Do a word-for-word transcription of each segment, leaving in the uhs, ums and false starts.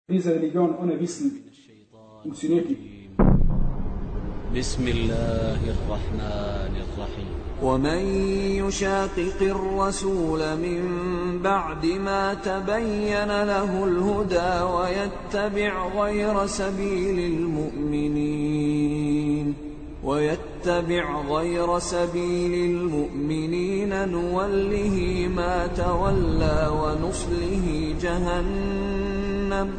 Diese Religion ohne Wissen funktioniert nicht. بسم الله الرحمن الرحيم ومن يشاقق الرسول من بعد ما تبين له الهدى ويتبع غير سبيل المؤمنين ويتبع غير سبيل المؤمنين نوله ما تولى ونصله جهنم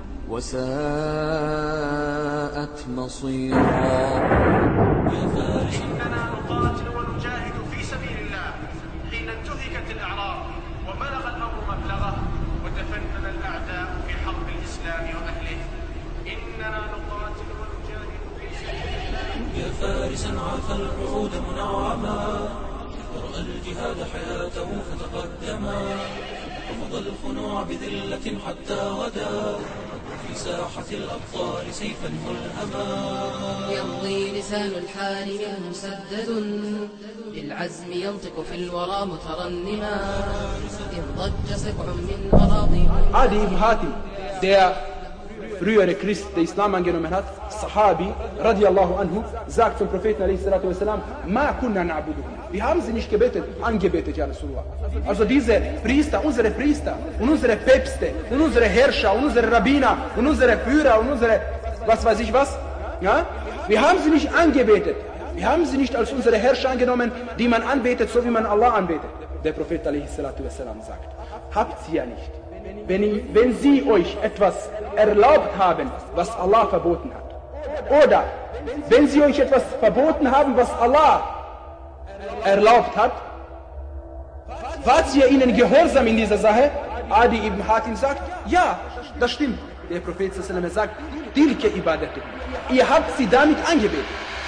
وساءت مصيرا. إننا نقاتل ونجاهد في سبيل الله حين انتهكت الأعراض وبلغ الأمر مبلغه وتفنن الأعداء في حرب الإسلام وأهله. إننا نقاتل ونجاهد في سبيل الله. يا فارسا عاف العهود منعما ورأى الجهاد حياته فتقدما رفض الخنوع بذلة حتى غدا في ساحة الأبطال سيفا ملهما. يمضي لسان الحال منه مسدد للعزم ينطق في الورى مترنما إن ضج سبع من أراضي. Adi ibn Hatim, der frühere Christ, der Islam angenommen hat, Sahabi, radiallahu anhu, sagt zum Propheten, alaihi salatu wassalam, Ma kunna na'buduhum. Wir haben sie nicht gebetet, angebetet, ja Rasulullah. Also diese Priester, unsere Priester, und unsere Päpste, und unsere Herrscher, und unsere Rabbiner, und unsere Führer, und unsere, was weiß ich was, ja? Wir haben sie nicht angebetet. Wir haben sie nicht als unsere Herrscher angenommen, die man anbetet, so wie man Allah anbetet. Der Prophet, alaihi salatu wassalam, sagt, habt sie ja nicht. Wenn, wenn sie euch etwas erlaubt haben, was Allah verboten hat, oder wenn sie euch etwas verboten haben, was Allah erlaubt hat, wart ihr ihnen gehorsam in dieser Sache? Adi ibn Hatim sagt, ja, das stimmt. Der Prophet sallallahu alaihi wasallam sagt, tilke ibadatu. Ihr habt sie damit angebetet.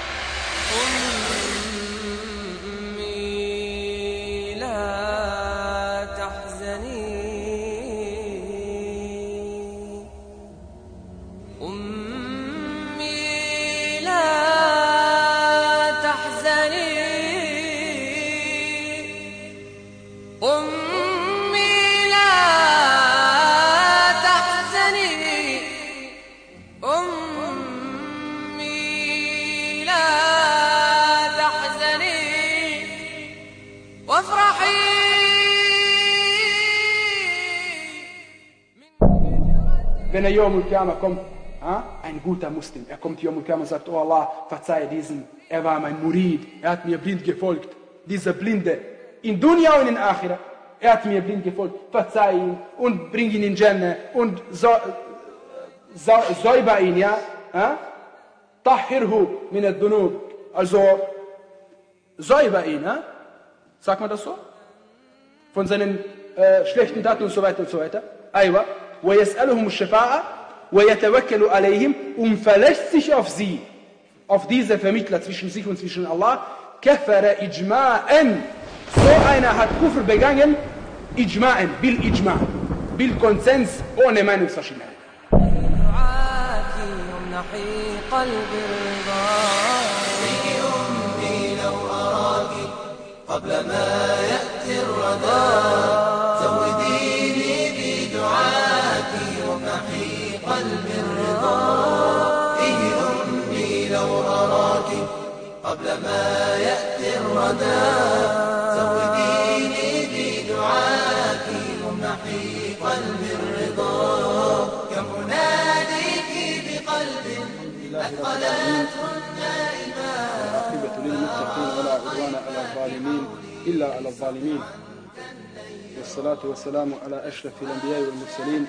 Wenn er Yom al-Qiyamah kommt, ein guter Muslim, er kommt Yom al-Qiyamah und sagt, oh Allah, verzeihe diesen, er war mein Murid, er hat mir blind gefolgt, dieser Blinde, in Dunya und in Akhira, er hat mir blind gefolgt, verzeih ihn und bring ihn in Jannah und so, so, säuber ihn, ja, tahhirhu min ad-dunub, also säuber ihn, ja? Sagt man das so? Von seinen äh, schlechten Taten und so weiter und so weiter. Aywa. وَيَسْأَلُهُمُ الشَّفَاعَةَ وَيَتَوَكَّلُ عَلَيْهِمْ und verlässt sich auf sie, auf diese Vermittler zwischen sich und zwischen Allah. كَفَرَ إِجْمَاءً. So einer hat Kufr begangen, Ijma'an, bil Ijma', bil Konsens, ohne Meinungsverschiedenheit. قبل ما يأتي الردى زوديني بدعاك ومحي قلب الرضا فيه أمي لو أراك قبل ما يأتي الردى زوديني بدعاك ومحي قلب الرضا كمناديك بقلب أثقلته النائمات. للمتقين ولا عدوان على الظالمين إلا على الظالمين والصلاة والسلام على أشرف الأنبياء والمرسلين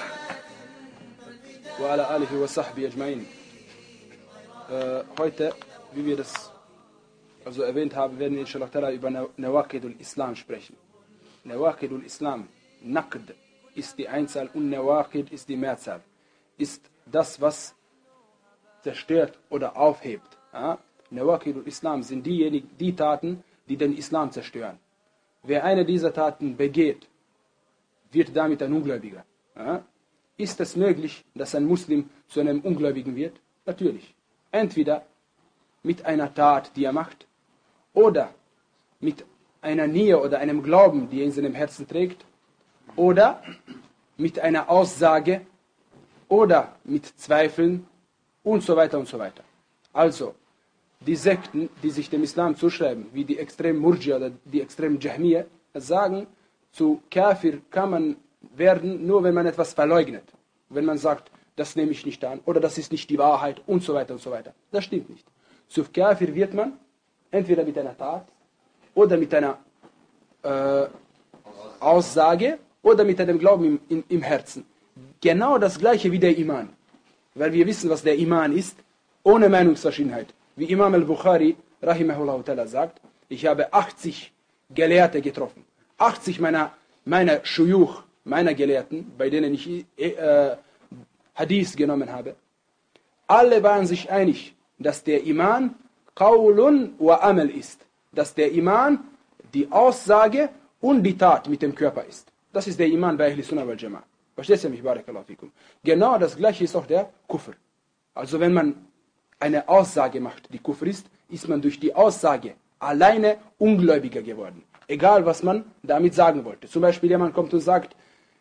وعلى آله وصحبه أجمعين. Äh, heute, wie wir das also erwähnt haben, werden wir inshallah über Nawaqidul Islam sprechen. Nawaqidul Islam, Naqd ist die Einzahl und Nawaqid ist die Mehrzahl. Ist das, was zerstört oder aufhebt. Ja? Nawaqidul Islam sind diejenigen, die Taten, die den Islam zerstören. Wer eine dieser Taten begeht, wird damit ein Ungläubiger. Ja? Ist es möglich, dass ein Muslim zu einem Ungläubigen wird? Natürlich. Entweder mit einer Tat, die er macht, oder mit einer Nähe oder einem Glauben, die er in seinem Herzen trägt, oder mit einer Aussage, oder mit Zweifeln und so weiter und so weiter. Also, die Sekten, die sich dem Islam zuschreiben, wie die extremen Murji oder die extremen Jahmiyyah, sagen, zu Kafir kann man werden, nur wenn man etwas verleugnet. Wenn man sagt, das nehme ich nicht an oder das ist nicht die Wahrheit und so weiter und so weiter. Das stimmt nicht. Zu Kafir wird man entweder mit einer Tat oder mit einer äh, Aussage oder mit einem Glauben im, im, im Herzen. Genau das gleiche wie der Iman. Weil wir wissen, was der Iman ist, ohne Meinungsverschiedenheit. Wie Imam al-Bukhari, rahimahullah ta'ala, sagt, ich habe achtzig Gelehrte getroffen. achtzig meiner, meiner Shuyuch, meiner Gelehrten, bei denen ich äh, Hadith genommen habe. Alle waren sich einig, dass der Iman Qawlun wa Amal ist. Dass der Iman die Aussage und die Tat mit dem Körper ist. Das ist der Iman bei Ahl Sunnah wal Jama'ah. Verstehst du mich? Barakallahu fikum. Genau das gleiche ist auch der Kufr. Also wenn man eine Aussage macht, die Kufr ist, ist man durch die Aussage alleine Ungläubiger geworden. Egal, was man damit sagen wollte. Zum Beispiel jemand kommt und sagt,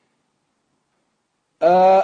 äh,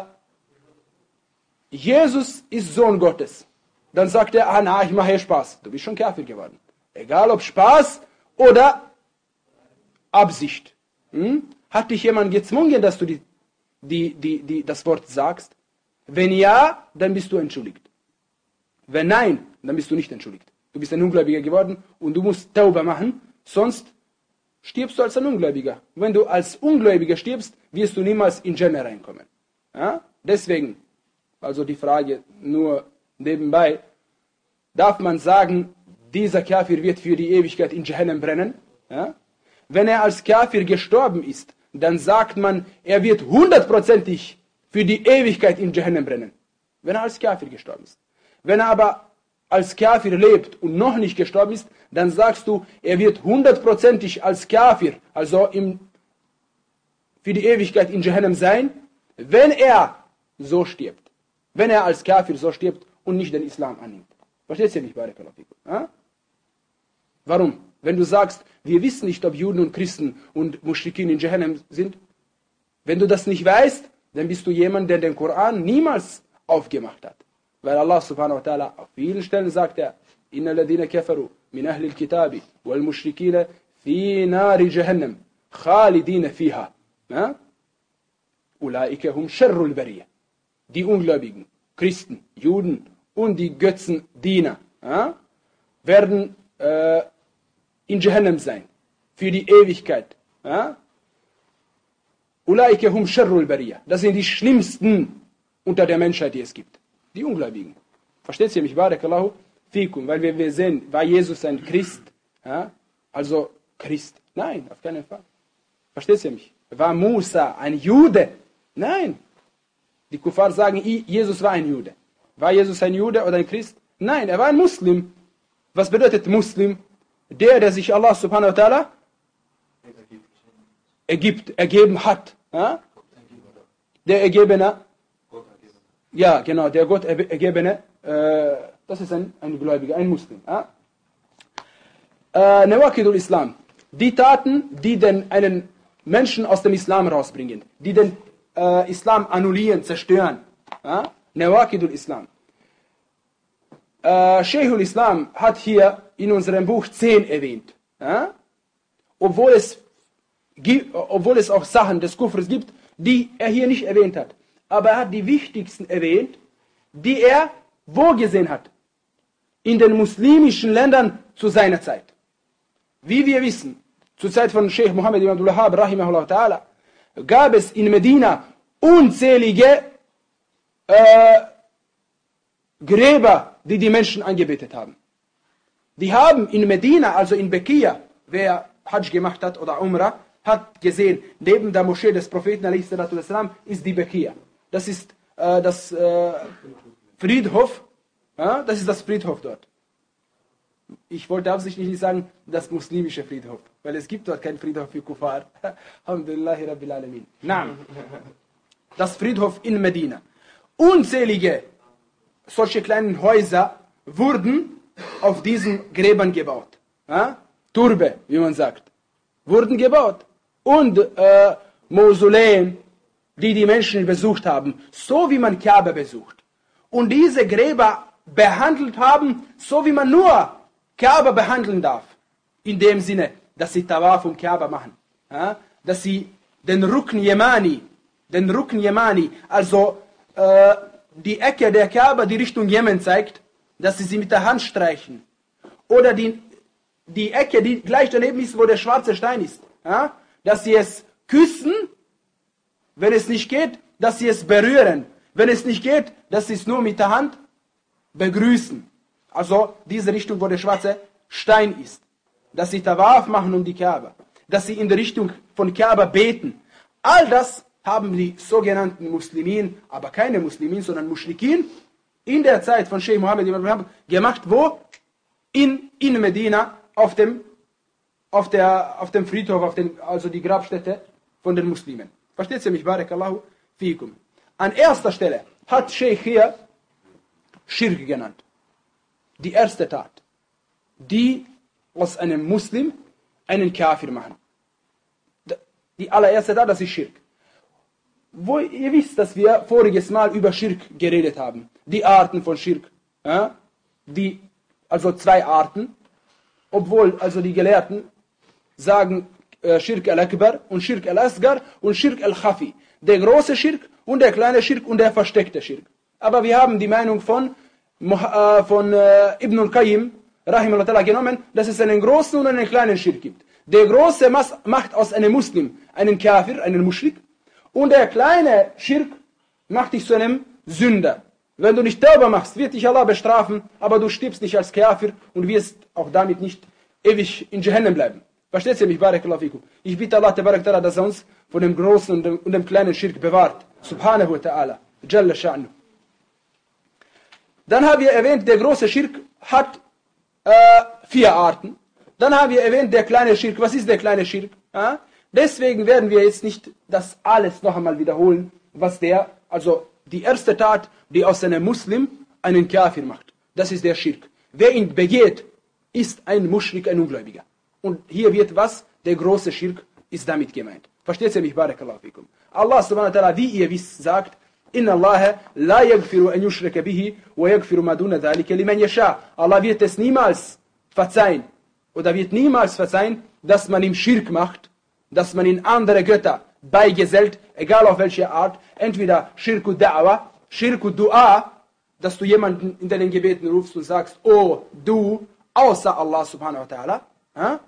Jesus ist Sohn Gottes. Dann sagt er, ah na, ich mache hier Spaß. Du bist schon Kafir geworden. Egal ob Spaß oder Absicht. Hm? Hat dich jemand gezwungen, dass du die, die, die, die, das Wort sagst? Wenn ja, dann bist du entschuldigt. Wenn nein, dann bist du nicht entschuldigt. Du bist ein Ungläubiger geworden und du musst Tauba machen, sonst stirbst du als ein Ungläubiger. Wenn du als Ungläubiger stirbst, wirst du niemals in Jannah reinkommen. Ja? Deswegen, also die Frage nur nebenbei, darf man sagen, dieser Kafir wird für die Ewigkeit in Jahannam brennen? Ja? Wenn er als Kafir gestorben ist, dann sagt man, er wird hundertprozentig für die Ewigkeit in Jahannam brennen. Wenn er als Kafir gestorben ist. Wenn er aber als Kafir lebt und noch nicht gestorben ist, dann sagst du, er wird hundertprozentig als Kafir, also im, für die Ewigkeit in Jahannam sein, wenn er so stirbt. Wenn er als Kafir so stirbt und nicht den Islam annimmt. Verstehst du nicht, Barakallahu fikum? Ja? Warum? Wenn du sagst, wir wissen nicht, ob Juden und Christen und Muschrikin in Jahannam sind, wenn du das nicht weißt, dann bist du jemand, der den Koran niemals aufgemacht hat. Weil Allah subhanahu wa ta'ala auf vielen Stellen sagt er, Inna ladina kafaru min ahli al-kitabi wal mushrikina fi nari jahannam khalidina fiha. Ulaika hum sharrul bariyah. Die Ungläubigen, Christen, Juden und die Götzendiener ja, werden äh, in Jahannam sein. Für die Ewigkeit. Ja. Ulaika hum sharrul bariyah. Das sind die schlimmsten unter der Menschheit, die es gibt. Die Ungläubigen. Versteht ihr mich? Barakallahu fikum. Weil wir, wir sehen, war Jesus ein Christ? Ja? Also Christ? Nein, auf keinen Fall. Versteht ihr mich? War Musa ein Jude? Nein. Die Kuffar sagen, Jesus war ein Jude. War Jesus ein Jude oder ein Christ? Nein, er war ein Muslim. Was bedeutet Muslim? Der, der sich Allah subhanahu wa ta'ala ergibt, ergeben hat. Ja? Der Ergebene. Ja, genau, der Gott ergebene, äh, das ist ein, ein Gläubiger, ein Muslim. Ja? Äh, Nawakidul Islam. Die Taten, die den, einen Menschen aus dem Islam rausbringen, die den äh, Islam annullieren, zerstören. Ja? Nawakidul Islam. Äh, Sheikhul Islam hat hier in unserem Buch zehn erwähnt. Ja? Obwohl, es, obwohl es auch Sachen des Kufrs gibt, die er hier nicht erwähnt hat. Aber er hat die wichtigsten erwähnt, die er wo gesehen hat? In den muslimischen Ländern zu seiner Zeit. Wie wir wissen, zur Zeit von Sheikh Muhammad ibn Abdul Wahhab, rahimahullah ta'ala, gab es in Medina unzählige äh, Gräber, die die Menschen angebetet haben. Die haben in Medina, also in Bekia, wer Hajj gemacht hat oder Umrah, hat gesehen, neben der Moschee des Propheten ﷺ ist die Bekia. Das ist äh, das äh, Friedhof, ja, das ist das Friedhof dort. Ich wollte absichtlich nicht sagen, das muslimische Friedhof, weil es gibt dort keinen Friedhof für Kuffar. Alhamdulillahi Rabbil Alamin. Nein. Das Friedhof in Medina. Unzählige solche kleinen Häuser wurden auf diesen Gräbern gebaut. Ja? Turbe, wie man sagt, wurden gebaut. Und äh, Mausoleen die die Menschen besucht haben, so wie man Kaaba besucht. Und diese Gräber behandelt haben, so wie man nur Kaaba behandeln darf. In dem Sinne, dass sie Tawaf um Kaaba machen. Ja? Dass sie den Rukn Yemani, den Rukn Yemani, also äh, die Ecke der Kaaba, die Richtung Jemen zeigt, dass sie sie mit der Hand streichen. Oder die, die Ecke, die gleich daneben ist, wo der schwarze Stein ist. Ja? Dass sie es küssen, wenn es nicht geht, dass sie es berühren. Wenn es nicht geht, dass sie es nur mit der Hand begrüßen. Also diese Richtung, wo der schwarze Stein ist. Dass sie Tawaf machen um die Kaaba. Dass sie in der Richtung von Kaaba beten. All das haben die sogenannten Muslimin, aber keine Muslimin, sondern Muschrikin, in der Zeit von Sheikh Mohammed gemacht. Wo? In, in Medina, auf dem, auf, der, auf dem Friedhof, auf den, also die Grabstätte von den Muslimen. Versteht ihr mich? Barakallahu fikum. An erster Stelle hat Sheikh hier Schirk genannt. Die erste Tat, die aus einem Muslim einen Kafir machen. Die allererste Tat, das ist Schirk. Wo ihr wisst, dass wir voriges Mal über Schirk geredet haben. Die Arten von Schirk. Ja? Die, also zwei Arten. Obwohl also die Gelehrten sagen äh, Schirk al-Akbar und Schirk al-Asgar und Schirk al-Khafi. Der große Schirk und der kleine Schirk und der versteckte Schirk. Aber wir haben die Meinung von, äh, von äh, Ibn al-Qayyim rahimahullah genommen, dass es einen großen und einen kleinen Schirk gibt. Der große macht aus einem Muslim einen Kafir, einen Muschrik. Und der kleine Schirk macht dich zu einem Sünder. Wenn du nicht Tauba machst, wird dich Allah bestrafen, aber du stirbst nicht als Kafir und wirst auch damit nicht ewig in Jahannam bleiben. Versteht ihr mich? Barakallahu fikum. Ich bitte Allah, dass er uns von dem großen und dem, und dem kleinen Schirk bewahrt. Subhanahu wa ta'ala. Jalla sha'nu. Dann haben wir erwähnt, der große Schirk hat äh, vier Arten. Dann haben wir erwähnt, der kleine Schirk. Was ist der kleine Schirk? Ja? Deswegen werden wir jetzt nicht das alles noch einmal wiederholen, was der, also die erste Tat, die aus einem Muslim einen Kafir macht. Das ist der Schirk. Wer ihn begeht, ist ein Muschrik, ein Ungläubiger. Und hier wird was? Der große Schirk ist damit gemeint. Versteht ihr mich? Barakallahu fikum. Allah subhanahu wa ta'ala, wie ihr wisst, sagt, Inna Allah la yaghfiru an yushraka bihi wa yaghfiru ma duna dhalika liman yasha. Allah wird es niemals verzeihen oder wird niemals verzeihen, dass man ihm Schirk macht, dass man in andere Götter beigesellt, egal auf welche Art, entweder Schirku Da'wa, Schirku Dua, dass du jemanden in deinen Gebeten rufst und sagst, oh du, außer Allah subhanahu wa ta'ala, ja?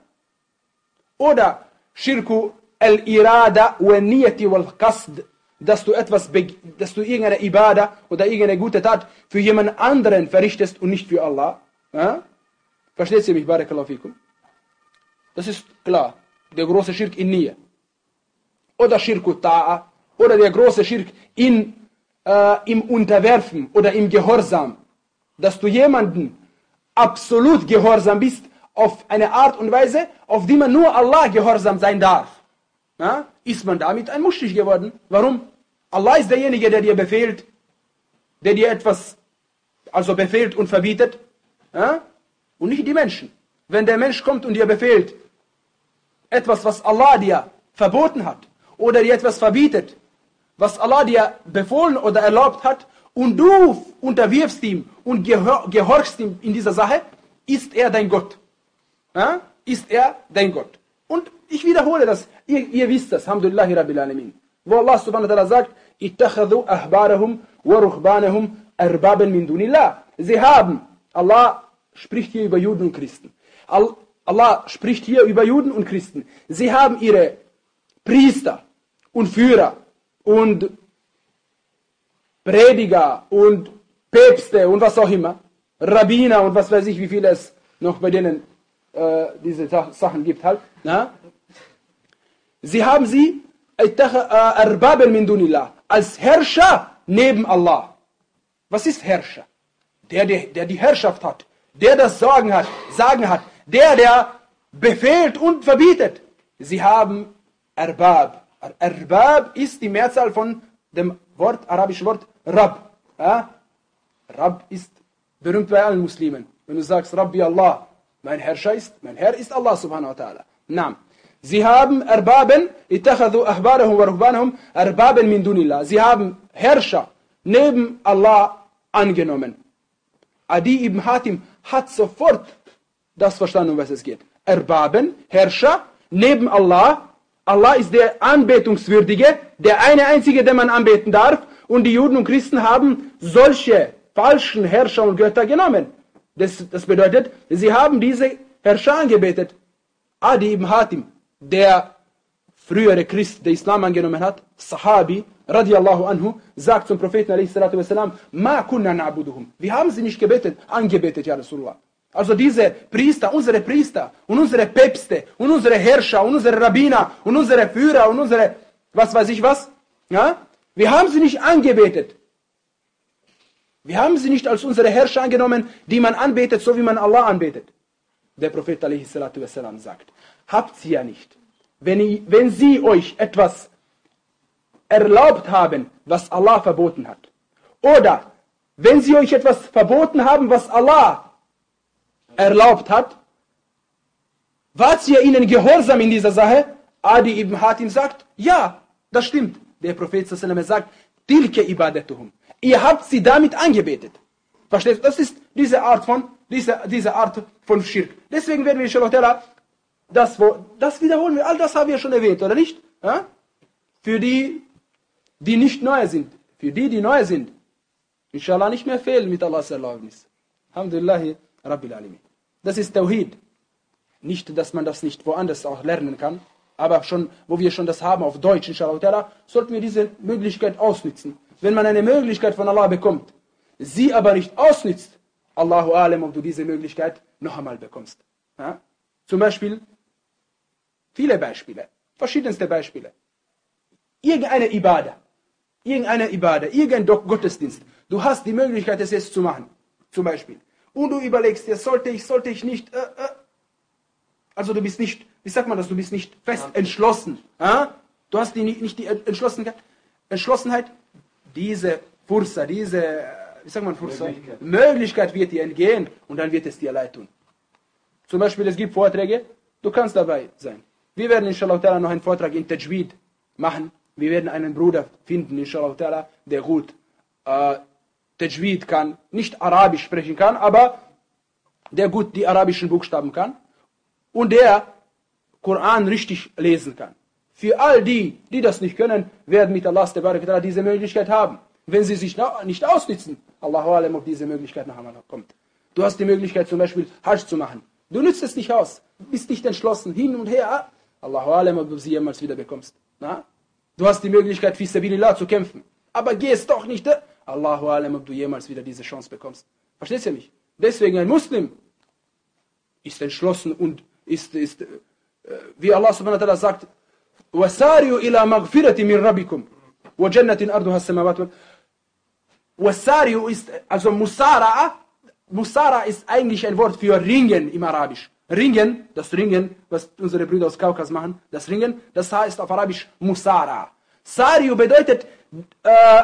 Oder Schirku Al-Irada wa Niyati wal Qasd, dass du etwas, dass du irgendeine Ibadah oder irgendeine gute Tat für jemand anderen verrichtest und nicht für Allah. Ja? Versteht ihr mich? Barakallahu fikum. Das ist klar. Der große Schirk in Niyyah. Oder Schirku Ta'a. Oder der große Schirk in, äh, im Unterwerfen oder im Gehorsam. Dass du jemanden absolut gehorsam bist auf eine Art und Weise, auf die man nur Allah gehorsam sein darf. Ja? Ist man damit ein Muschrik geworden? Warum? Allah ist derjenige, der dir befehlt, der dir etwas also befehlt und verbietet. Ja? Und nicht die Menschen. Wenn der Mensch kommt und dir befehlt, etwas, was Allah dir verboten hat, oder dir etwas verbietet, was Allah dir befohlen oder erlaubt hat, und du unterwirfst ihm und gehor gehorchst ihm in dieser Sache, ist er dein Gott. Ja? Ist er dein Gott. Und ich wiederhole das, ihr, ihr wisst das, Alhamdulillahi Rabbil Alamin. Wo Allah subhanahu wa ta'ala sagt, ittakhadhu ahbarahum wa ruhbanahum arbaban min dunillah. Sie haben, Allah spricht hier über Juden und Christen. Allah spricht hier über Juden und Christen. Sie haben ihre Priester und Führer und Prediger und Päpste und was auch immer, Rabbiner und was weiß ich, wie viel es noch bei denen äh, diese Sachen gibt halt. Na? Sie haben sie Arbaben min dunillah als Herrscher neben Allah. Was ist Herrscher? Der, der, der die Herrschaft hat, der das Sagen hat, Sagen hat, der, der befehlt und verbietet. Sie haben Arbab. Arbab ist die Mehrzahl von dem Wort, arabischen Wort Rab. Ja? Rab ist berühmt bei allen Muslimen. Wenn du sagst, Rabbi Allah, mein Herrscher ist, mein Herr ist Allah subhanahu wa ta'ala. Na, Sie haben Erbaben, ittakhadhu ahbarahum wa ruhbanahum Erbaben min dunillah. Sie haben Herrscher neben Allah angenommen. Adi ibn Hatim hat sofort das verstanden, um was es geht. Erbaben, Herrscher neben Allah. Allah ist der Anbetungswürdige, der eine einzige, den man anbeten darf. Und die Juden und Christen haben solche falschen Herrscher und Götter genommen. Das, das bedeutet, sie haben diese Herrscher angebetet. Adi ibn Hatim, der frühere Christ, der Islam angenommen hat, Sahabi, radiallahu anhu, sagt zum Propheten, alaihi salatu wassalam, Ma kunna na'buduhum. Wir haben sie nicht gebetet, angebetet, ja Rasulullah. Also diese Priester, unsere Priester und unsere Päpste und unsere Herrscher und unsere Rabbiner und unsere Führer und unsere, was weiß ich was, ja, wir haben sie nicht angebetet. Wir haben sie nicht als unsere Herrscher angenommen, die man anbetet, so wie man Allah anbetet. Der Prophet alaihi salatu wassalam sagt, habt sie ja nicht. Wenn, ich, wenn sie euch etwas erlaubt haben, was Allah verboten hat, oder wenn sie euch etwas verboten haben, was Allah erlaubt hat, wart ihr ihnen gehorsam in dieser Sache? Adi ibn Hatim sagt, ja, das stimmt. Der Prophet sallallahu alaihi wasallam sagt, tilke ibadatuhum. Ihr habt sie damit angebetet. Versteht ihr? Das ist diese Art von, diese, diese Art von Schirk. Deswegen werden wir, inshallah, das, das wiederholen wir. All das haben wir schon erwähnt, oder nicht? Ja? Für die, die nicht neu sind. Für die, die neu sind. Inshallah nicht mehr fehlen mit Allahs Erlaubnis. Alhamdulillah, Rabbil Alamin. Das ist Tawhid. Nicht, dass man das nicht woanders auch lernen kann, aber schon, wo wir schon das haben auf Deutsch, inshallah, sollten wir diese Möglichkeit ausnutzen. Wenn man eine Möglichkeit von Allah bekommt, sie aber nicht ausnützt, Allahu Alam, ob du diese Möglichkeit noch einmal bekommst. Ja? Zum Beispiel, viele Beispiele, verschiedenste Beispiele. Irgendeine Ibadah, irgendeine Ibadah, irgendein Gottesdienst, du hast die Möglichkeit, es jetzt zu machen, zum Beispiel. Und du überlegst dir, sollte ich, sollte ich nicht, äh, äh. also du bist nicht, wie sagt man das, du bist nicht fest entschlossen. Äh? Du hast die, nicht die Entschlossenheit, Entschlossenheit, diese Fursa, diese, wie sagt man Fursa? Möglichkeit. Möglichkeit wird dir entgehen und dann wird es dir leid tun. Zum Beispiel, es gibt Vorträge, du kannst dabei sein. Wir werden inshallah noch einen Vortrag in Tajweed machen. Wir werden einen Bruder finden, inshallah, der gut äh, Tajweed kann, nicht Arabisch sprechen kann, aber der gut die arabischen Buchstaben kann und der Koran richtig lesen kann. Für all die, die das nicht können, werden mit Allah diese Möglichkeit haben. Wenn sie sich nicht ausnützen, Allahu Alam, ob diese Möglichkeit noch einmal kommt. Du hast die Möglichkeit zum Beispiel Hajj zu machen. Du nützt es nicht aus, bist nicht entschlossen, hin und her. Allahu Alam, ob du sie jemals wieder bekommst. Na? Du hast die Möglichkeit, fi sabilillah zu kämpfen. Aber geh es doch nicht. Allahu Alam, ob du jemals wieder diese Chance bekommst. Verstehst du mich? Deswegen ein Muslim ist entschlossen und ist, ist äh, wie Allah subhanahu wa ta'ala sagt, وَسَارِيُوا إِلَى مَغْفِرَةٍ مِنْ رَبِّكُمْ وَجَنَّةٍ أَرْضُهَا السَّمَاوَاتُ وَالْأَرْضُ. Wasariu ist, also Musara, Musara ist eigentlich ein Wort für Ringen im Arabisch. Ringen, das Ringen, was unsere Brüder aus Kaukas machen, das Ringen, das heißt auf Arabisch Musara. Sariu bedeutet äh,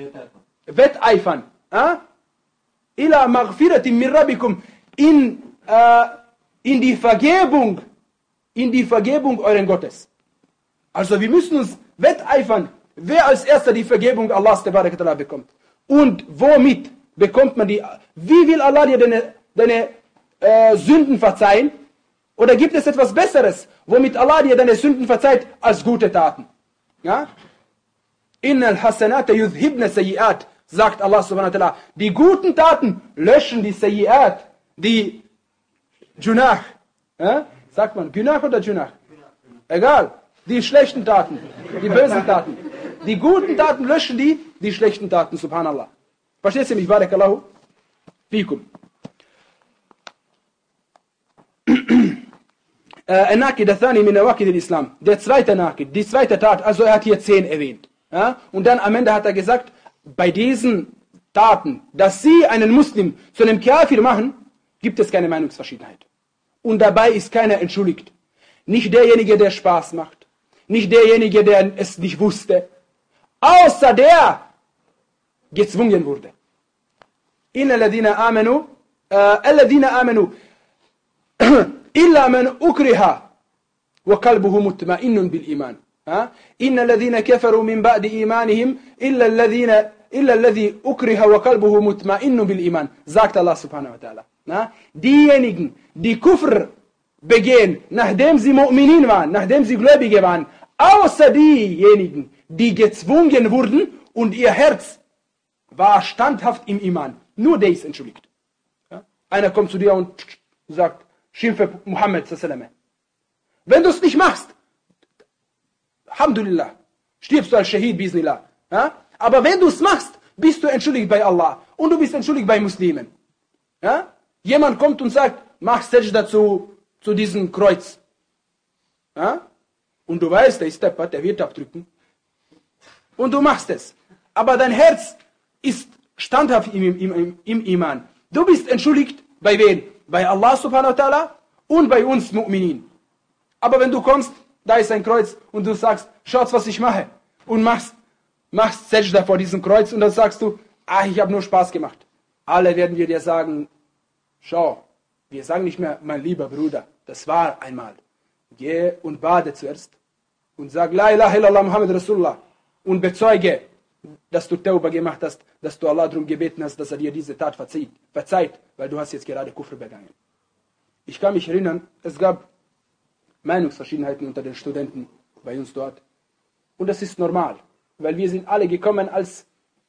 Wetteifern. Äh? Ila maghfiratin min rabbikum, in, äh, in die Vergebung, in die Vergebung euren Gottes. Also wir müssen uns wetteifern, wer als erster die Vergebung Allahs bekommt. Und womit bekommt man die? Wie will Allah dir deine, deine äh, Sünden verzeihen? Oder gibt es etwas Besseres, womit Allah dir deine Sünden verzeiht, als gute Taten? Ja? Innal hasanata yudhibna sayyi'at, sagt Allah subhanahu wa ta'ala. Die guten Taten löschen die Sayyi'at, die Junah. Ja? Sagt man Junah oder Junah? Egal. Die schlechten Taten, die bösen Taten. Die guten Taten löschen die, die schlechten Taten, subhanallah. Versteht ihr mich? Barakallahu fikum. Nakid, Athani min Nawakid al-Islam. Der zweite Nakid, die zweite Tat, also er hat hier zehn erwähnt. Ja? Und dann am Ende hat er gesagt, bei diesen Taten, dass sie einen Muslim zu einem Kafir machen, gibt es keine Meinungsverschiedenheit. Und dabei ist keiner entschuldigt. Nicht derjenige, der Spaß macht. Nicht derjenige, der es nicht wusste. Außer der gezwungen wurde. Inna alladhina amanu, alladhina amanu, illa man ukriha. وَقَلْبُهُ مُطْمَئِنٌ بِالْإِيمَانِ إِنَّ الَّذِينَ كَفَرُوا مِنْ بَعْدِ إِيمَانِهِمْ إِلَّا الَّذِينَ إِلَّا الَّذِي أُكْرِهَ وَقَلْبُهُ مُطْمَئِنٌ بِالْإِيمَانِ, sagt Allah subhanahu wa ta'ala. Diejenigen, die Kufr begehen, nachdem sie Mu'minin waren, nachdem sie Gläubige waren, außer diejenigen, die gezwungen wurden und ihr Herz war standhaft im Iman. Nur der ist entschuldigt. Ja? Einer kommt zu dir und sagt, schimpfe Muhammad sallallahu alaihi wasallam. Wenn du es nicht machst, Alhamdulillah, stirbst du als Shahid, Bismillah. Ja? Aber wenn du es machst, bist du entschuldigt bei Allah und du bist entschuldigt bei Muslimen. Ja? Jemand kommt und sagt, mach Sajda zu, zu diesem Kreuz. Ja? Und du weißt, der ist deppert, der wird abdrücken. Und du machst es. Aber dein Herz ist standhaft im, im, im, im Iman. Du bist entschuldigt bei wem? Bei Allah subhanahu wa ta'ala und bei uns Mu'minin. Aber wenn du kommst, da ist ein Kreuz und du sagst, schaut, was ich mache. Und machst, machst Sajda vor diesem Kreuz und dann sagst du, ah, ich habe nur Spaß gemacht. Alle werden wir dir sagen, schau, wir sagen nicht mehr, mein lieber Bruder, das war einmal. Geh und bade zuerst und sag, La ilaha illallah Muhammad Rasulullah und bezeuge, dass du Tauba gemacht hast, dass du Allah darum gebeten hast, dass er dir diese Tat verzeiht, verzeiht, weil du hast jetzt gerade Kufr begangen. Ich kann mich erinnern, es gab Meinungsverschiedenheiten unter den Studenten bei uns dort. Und das ist normal, weil wir sind alle gekommen als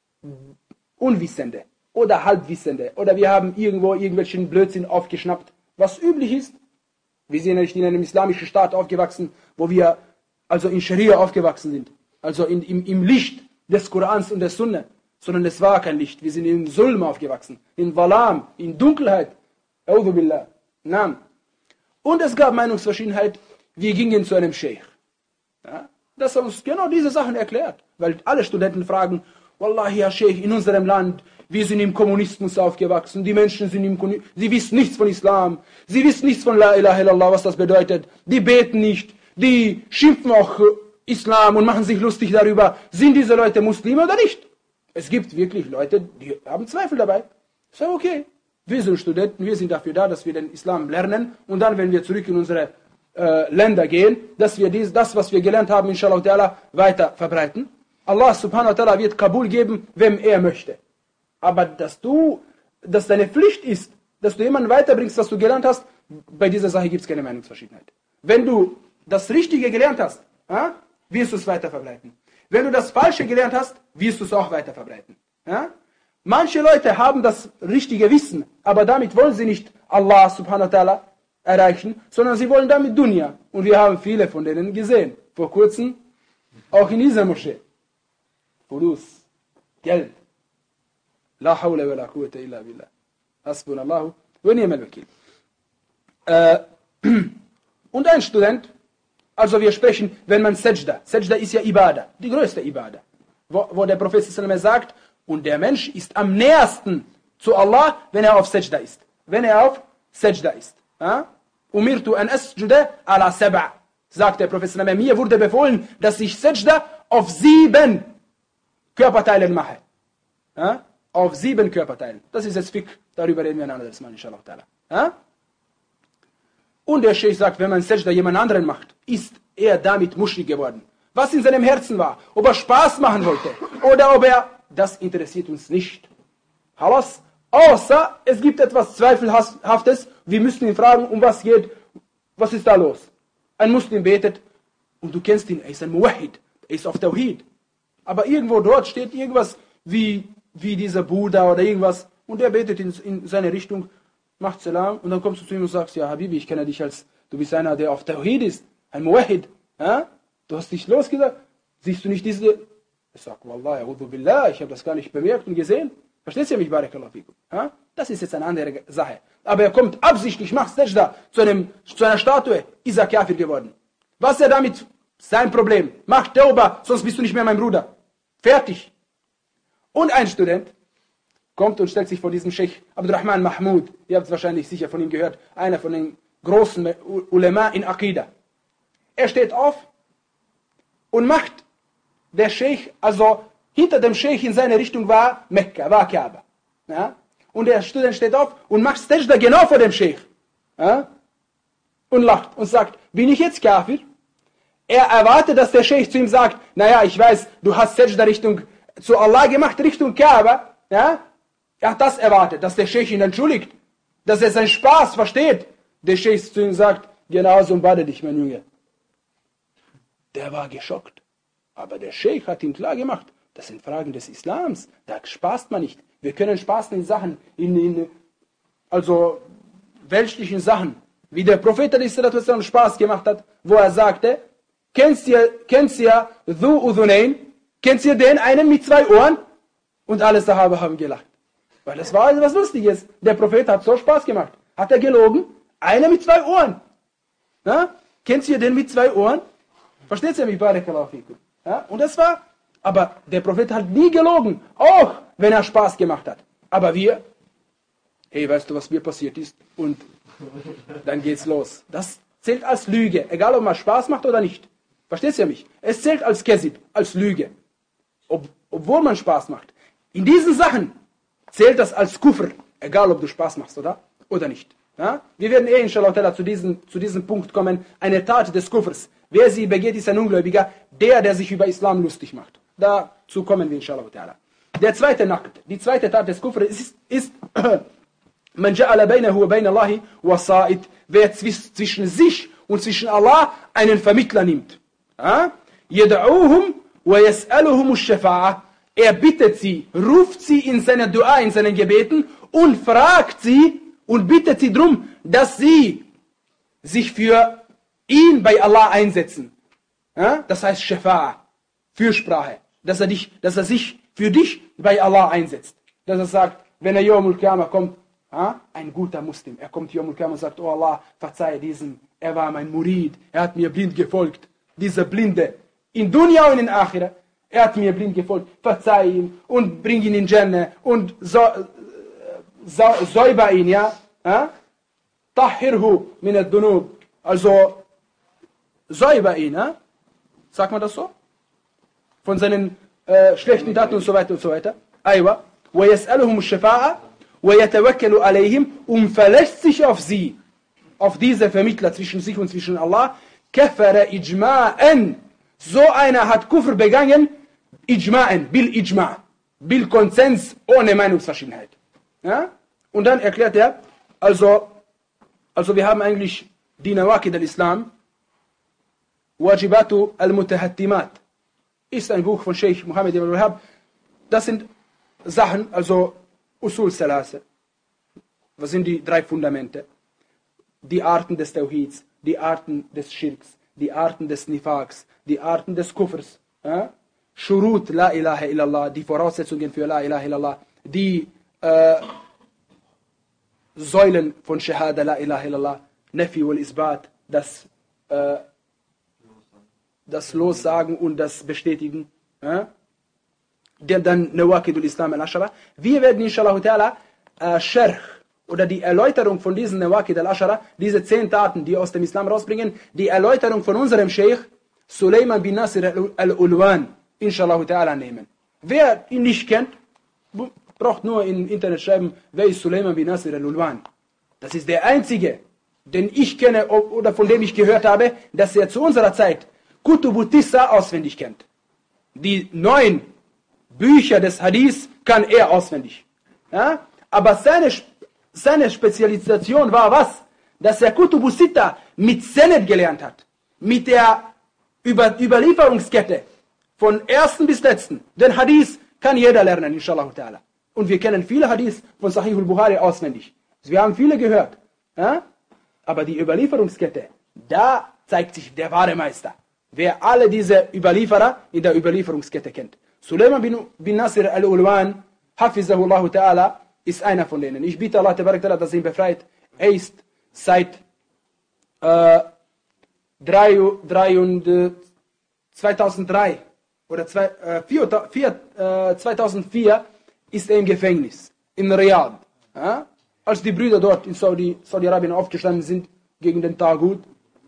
Unwissende oder Halbwissende oder wir haben irgendwo irgendwelchen Blödsinn aufgeschnappt, was üblich ist. Wir sind nicht in einem islamischen Staat aufgewachsen, wo wir also in Scharia aufgewachsen sind, also in, im, im Licht des Korans und der Sunna, sondern es war kein Licht. Wir sind in Sulm aufgewachsen, in Walam, in Dunkelheit. A'udhu billah. Naam. Und es gab Meinungsverschiedenheit, wir gingen zu einem Sheikh. Ja, das hat uns genau diese Sachen erklärt. Weil alle Studenten fragen, Wallahi, Herr Sheikh, in unserem Land, wir sind im Kommunismus aufgewachsen, die Menschen sind im Kommunismus, sie wissen nichts von Islam, sie wissen nichts von La ilaha illallah, was das bedeutet, die beten nicht, die schimpfen auch Islam und machen sich lustig darüber, sind diese Leute Muslime oder nicht? Es gibt wirklich Leute, die haben Zweifel dabei. Ich sage, okay, wir sind Studenten, wir sind dafür da, dass wir den Islam lernen und dann, wenn wir zurück in unsere äh, Länder gehen, dass wir dies, das, was wir gelernt haben, inshallah ta'ala, weiter verbreiten. Allah subhanahu wa ta'ala wird Kabul geben, wem er möchte. Aber dass du, dass deine Pflicht ist, dass du jemanden weiterbringst, was du gelernt hast, bei dieser Sache gibt es keine Meinungsverschiedenheit. Wenn du das Richtige gelernt hast, ja, wirst du es weiter verbreiten. Wenn du das Falsche gelernt hast, wirst du es auch weiter verbreiten. Ja? Manche Leute haben das richtige Wissen, aber damit wollen sie nicht Allah subhanahu wa ta'ala erreichen, sondern sie wollen damit Dunya. Und wir haben viele von denen gesehen. Vor kurzem, auch in dieser Moschee. Fulus, Geld. La hawla wa la quwwata illa billah. Hasbunallahu wa ni'mal wakil. Äh, und ein Student, also wir sprechen, wenn man Sajda, Sajda ist ja Ibadah, die größte Ibadah, wo, wo der Prophet sagt, und der Mensch ist am nähersten zu Allah, wenn er auf Sajda ist. Wenn er auf Sajda ist. Umirtu an asjuda ala sab'a, sagt der Prophet, mir wurde befohlen, dass ich Sajda auf sieben Körperteilen mache. Ja? Auf sieben Körperteilen. Das ist jetzt Fiqh, darüber reden wir ein anderes Mal, inshallah. Ja? Und der Sheikh sagt, wenn man Sajda jemand anderen macht, ist er damit muschrig geworden. Was in seinem Herzen war, ob er Spaß machen wollte oder ob er, das interessiert uns nicht. Halas, außer es gibt etwas Zweifelhaftes, wir müssen ihn fragen, um was geht, was ist da los? Ein Muslim betet und du kennst ihn, er ist ein Muwahid, er ist auf Tawhid. Aber irgendwo dort steht irgendwas wie, wie dieser Buddha oder irgendwas und er betet in, in seine Richtung, macht Salam und dann kommst du zu ihm und sagst, ja Habibi, ich kenne dich als, du bist einer, der auf Tawhid ist, ein Muwahid. Ja? Du hast dich losgesagt, siehst du nicht diese... Ich sage, Wallah, a'udhu billah, ich habe das gar nicht bemerkt und gesehen. Verstehst du mich, Barakallahu fikum? Ja? Das ist jetzt eine andere Sache. Aber er kommt absichtlich, macht Sajda zu, einem, zu einer Statue, ist er Kafir geworden. Was er damit? Sein Problem. Mach Tauba, sonst bist du nicht mehr mein Bruder. Fertig. Und ein Student kommt und stellt sich vor diesem Sheikh Abdurrahman Mahmud. Ihr habt es wahrscheinlich sicher von ihm gehört. Einer von den großen Ulema in Aqidah. Er steht auf und macht der Sheikh, also hinter dem Sheikh in seine Richtung war Mekka, war Kaaba. Ja? Und der Student steht auf und macht Sajda genau vor dem Sheikh. Ja? und lacht und sagt, bin ich jetzt Kafir? Er erwartet, dass der Scheich zu ihm sagt, naja, ich weiß, du hast Sajda Richtung zu Allah gemacht, Richtung Kaaba. Ja? Er hat das erwartet, dass der Scheich ihn entschuldigt, dass er seinen Spaß versteht. Der Scheich zu ihm sagt, genau so bade dich, mein Junge. Der war geschockt. Aber der Scheich hat ihm klar gemacht, das sind Fragen des Islams, da spaßt man nicht. Wir können spaßen in Sachen, in, in also weltlichen Sachen, wie der Prophet Spaß gemacht hat, wo er sagte, kennst ihr, kennst ihr Dhu Udhunayn? Kennst ihr den einen mit zwei Ohren? Und alle Sahaba haben gelacht. Weil das war etwas Lustiges. Der Prophet hat so Spaß gemacht. Hat er gelogen? Einer mit zwei Ohren. Ja? Kennst ihr den mit zwei Ohren? Versteht ihr mich? Barakallahu fikum. Ja? Und das war, aber der Prophet hat nie gelogen. Auch wenn er Spaß gemacht hat. Aber wir, hey, weißt du, was mir passiert ist? Und dann geht's los. Das zählt als Lüge. Egal, ob man Spaß macht oder nicht. Versteht ihr mich? Es zählt als Kezib, als Lüge. Ob, obwohl man Spaß macht. In diesen Sachen zählt das als Kufr. Egal, ob du Spaß machst oder, oder nicht. Ja? Wir werden eh inshallah zu diesem, zu diesem Punkt kommen. Eine Tat des Kufrs. Wer sie begeht, ist ein Ungläubiger. Der, der sich über Islam lustig macht. Dazu kommen wir inshallah. Der zweite Nakt, die zweite Tat des Kufrs ist, ist Man ja'ala baynahu wa bayna Allahi wasa'id. Wer zwischen sich und zwischen Allah einen Vermittler nimmt. Yad'uhum wa yas'aluhum ash-shafa'ah. Er bittet sie, ruft sie in seiner Dua, in seinen Gebeten und fragt sie und bittet sie darum, dass sie sich für ihn bei Allah einsetzen. Das heißt Shafa'ah, Fürsprache. Dass er, dich, dass er sich für dich bei Allah einsetzt. Dass er sagt, wenn er Yawmul Qiyamah kommt, ein guter Muslim, er kommt Yawmul Qiyamah und sagt, oh Allah, verzeihe diesen, er war mein Murid, er hat mir blind gefolgt. Dieser Blinde, in Dunya und in Akhirah, er hat mir blind gefolgt, verzeih ihm und bring ihn in Jannah und so, so, säuber ihn, ja. Tahhirhu min ad-dunub. Also, säuber ihn, ja? Sagt man das so? Von seinen äh, schlechten Taten und so weiter und so weiter. Aywa. Wa yas'aluhum ash-shafa'a wa yatawakkalu alayhim, und verlässt sich auf sie, auf diese Vermittler zwischen sich und zwischen Allah. Kafara ijma'an. So einer hat Kufr begangen, ijma'an, bil ijma', bil Konsens, ohne Meinungsverschiedenheit. Ja? Und dann erklärt er, also, also wir haben eigentlich die Nawaqid al-Islam, Wajibatu al-Mutahattimat, ist ein Buch von Sheikh Muhammad ibn al-Wahhab. Das sind Sachen, also Usul Salase. Was sind die drei Fundamente? Die Arten des Tawhids, die Arten des Schirks, die Arten des Nifaqs, die Arten des Kufrs. Ja? Shurut la ilaha illallah, die Voraussetzungen für la ilaha illallah, die äh, Säulen von Shahada la ilaha illallah, Nafi wal Isbat, das, äh, das Lossagen und das Bestätigen. Ja? Dann Nawaqidul Islam al-Ashara. Wir werden inshallah ta'ala äh, Sharh oder die Erläuterung von diesen Nawaqid al-Ashara, diese zehn Taten, die aus dem Islam rausbringen, die Erläuterung von unserem Sheikh Suleiman bin Nasir al-Ulwan inshallah ta'ala nehmen. Wer ihn nicht kennt, braucht nur im Internet schreiben, wer ist Suleiman bin Nasir al-Ulwan. Das ist der einzige, den ich kenne oder von dem ich gehört habe, dass er zu unserer Zeit Kutubu Tissa auswendig kennt. Die neun Bücher des Hadith kann er auswendig. Ja? Aber seine, seine Spezialisation war was? Dass er Kutubu Sitta mit Sened gelernt hat. Mit der Über Überlieferungskette. Von ersten bis letzten. Den Hadith kann jeder lernen, inshallah ta'ala. Und wir kennen viele Hadith von Sahih al-Bukhari auswendig. Wir haben viele gehört. Ja? Aber die Überlieferungskette, da zeigt sich der wahre Meister. Wer alle diese Überlieferer in der Überlieferungskette kennt. Suleiman bin, bin Nasir al-Ulwan, Hafizahullah ta'ala, ist einer von denen. Ich bitte Allah, dass er ihn befreit. Er ist seit äh, drei, drei und, zweitausenddrei oder zwei, äh, vier, vier, äh, zweitausendvier ist er im Gefängnis, in Riyadh. Ja? Als die Brüder dort in Saudi, Saudi-Arabien aufgestanden sind gegen den Tagut.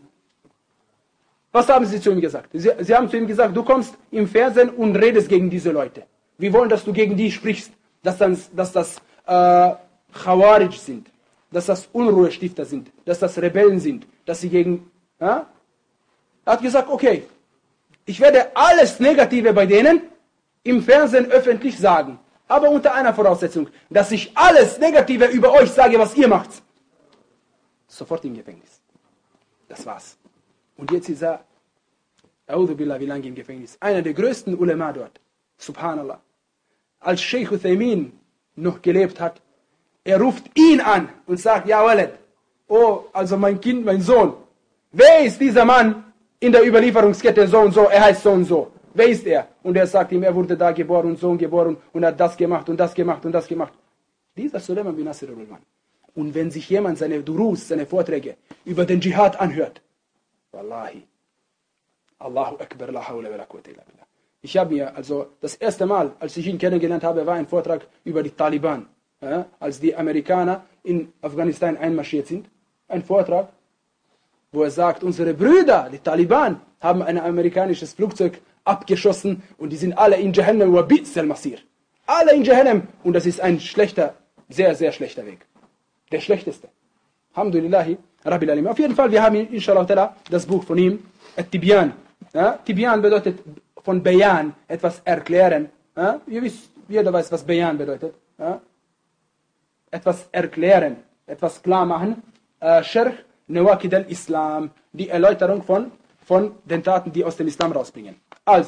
Was haben sie zu ihm gesagt? Sie, sie haben zu ihm gesagt, du kommst im Fernsehen und redest gegen diese Leute. Wir wollen, dass du gegen die sprichst, dass, dann, dass das äh, Khawarij sind, dass das Unruhestifter sind, dass das Rebellen sind, dass sie gegen... Ja? Er hat gesagt, okay, ich werde alles Negative bei denen im Fernsehen öffentlich sagen. Aber unter einer Voraussetzung, dass ich alles Negative über euch sage, was ihr macht. Sofort im Gefängnis. Das war's. Und jetzt ist er, A'udhu Billah, wie lange im Gefängnis? Einer der größten Ulema dort. Subhanallah. Als Sheikh Uthaymin noch gelebt hat, er ruft ihn an und sagt, ja Walad, oh, also mein Kind, mein Sohn, wer ist dieser Mann in der Überlieferungskette so und so, er heißt so und so. Wer ist er? Und er sagt ihm, er wurde da geboren und so geboren und hat das gemacht und das gemacht und das gemacht. Dieser Suleiman bin Nasir al-Ulman. Und wenn sich jemand seine Durus, seine Vorträge über den Dschihad anhört, Wallahi, Allahu Akbar, la hawla wa la quwwata illa billah. Ich habe mir, also das erste Mal, als ich ihn kennengelernt habe, war ein Vortrag über die Taliban. Ja, als die Amerikaner in Afghanistan einmarschiert sind. Ein Vortrag, wo er sagt, unsere Brüder, die Taliban, haben ein amerikanisches Flugzeug abgeschossen und die sind alle in Jahannam wa bi'sal masir. Alle in Jahannam. Und das ist ein schlechter, sehr, sehr schlechter Weg. Der schlechteste. Alhamdulillahi, Rabbil Alamin. Auf jeden Fall, wir haben inshallah das Buch von ihm, At-Tibyan. Ja, Tibyan bedeutet von Bayan, etwas erklären. Ja, ihr wisst, jeder weiß, was Bayan bedeutet. Ja, etwas erklären, etwas klar machen. Äh, Sharh Nawaqid al-Islam, die Erläuterung von, von den Taten, die aus dem Islam rausbringen. Also,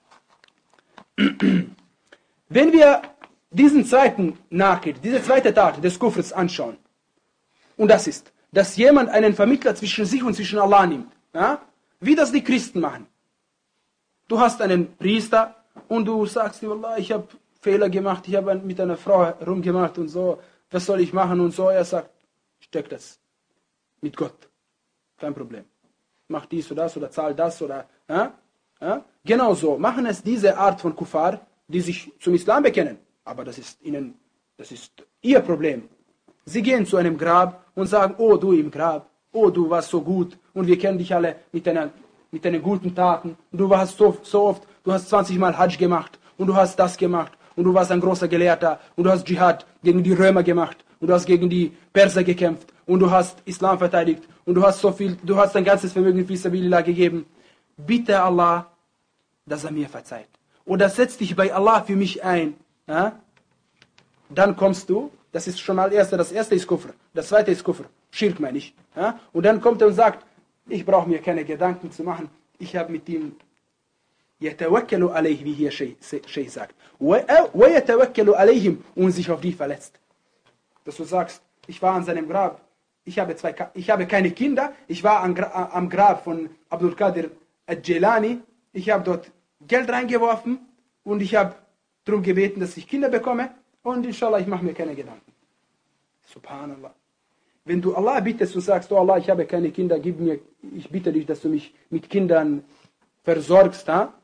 wenn wir diesen zweiten Nakid, diese zweite Tat des Kufrs anschauen, und das ist, dass jemand einen Vermittler zwischen sich und zwischen Allah nimmt, ja? Wie das die Christen machen. Du hast einen Priester und du sagst, Wallah, ich habe Fehler gemacht, ich habe mit einer Frau rumgemacht und so, was soll ich machen und so. Er sagt, steck das mit Gott, kein Problem. Mach dies oder das oder zahl das oder... Ja? Ja? Genau so, machen es diese Art von Kuffar, die sich zum Islam bekennen. Aber das ist ihnen, das ist ihr Problem. Sie gehen zu einem Grab und sagen, oh du im Grab, oh du warst so gut und wir kennen dich alle mit deiner, mit deinen guten Taten. Und du warst so, so oft, du hast zwanzig Mal Hajj gemacht und du hast das gemacht und du warst ein großer Gelehrter und du hast Dschihad gegen die Römer gemacht und du hast gegen die Perser gekämpft und du hast Islam verteidigt und du hast so viel, du hast dein ganzes Vermögen fi sabilillah gegeben. Bitte Allah, dass er mir verzeiht. Oder setz dich bei Allah für mich ein. Ja? Dann kommst du, das ist schon mal erste, das erste ist Kufr, das zweite ist Kufr, Schirk meine ich. Ja? Und dann kommt er und sagt, ich brauche mir keine Gedanken zu machen, ich habe mit ihm yatawakkalu alayhi, wie hier Sheikh sagt, wa yatawakkalu alayhim, und sich auf die verletzt. Dass du sagst, ich war an seinem Grab, ich habe, zwei, ich habe keine Kinder, ich war am, am Grab von Abdul Qadir al-Jilani, ich habe dort Geld reingeworfen und ich habe darum gebeten, dass ich Kinder bekomme und inshallah, ich mache mir keine Gedanken. Subhanallah. Wenn du Allah bittest, du sagst, oh Allah, ich habe keine Kinder, gib mir, ich bitte dich, dass du mich mit Kindern versorgst, ha?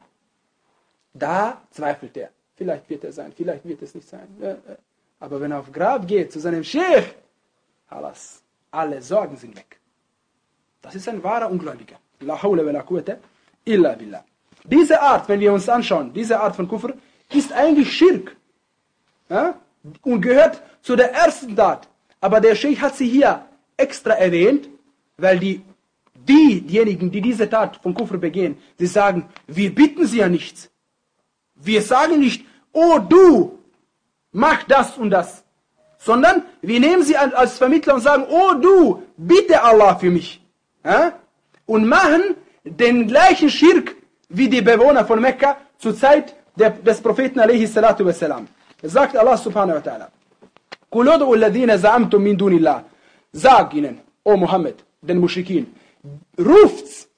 Da zweifelt er. Vielleicht wird er sein, vielleicht wird es nicht sein. Aber wenn er auf Grab geht, zu seinem Sheikh, halas, alle Sorgen sind weg. Das ist ein wahrer Ungläubiger. La hawla wa la quwwata illa billah. Diese Art, wenn wir uns anschauen, diese Art von Kufr, ist eigentlich Schirk. Ja? Und gehört zu der ersten Tat. Aber der Sheikh hat sie hier extra erwähnt, weil die, die, diejenigen, die diese Tat von Kufr begehen, sie sagen, wir bitten sie ja nichts. Wir sagen nicht, oh du, mach das und das. Sondern wir nehmen sie als Vermittler und sagen, oh du, bitte Allah für mich. Ja? Und machen den gleichen Schirk wie die Bewohner von Mekka zur Zeit der, des Propheten alaihi salatu wassalam. Sagt Allah subhanahu wa ta'ala, Qul ud'u alladhina za'amtum min dunillah. Sag ihnen, O Muhammad, den Mushrikin, ruft's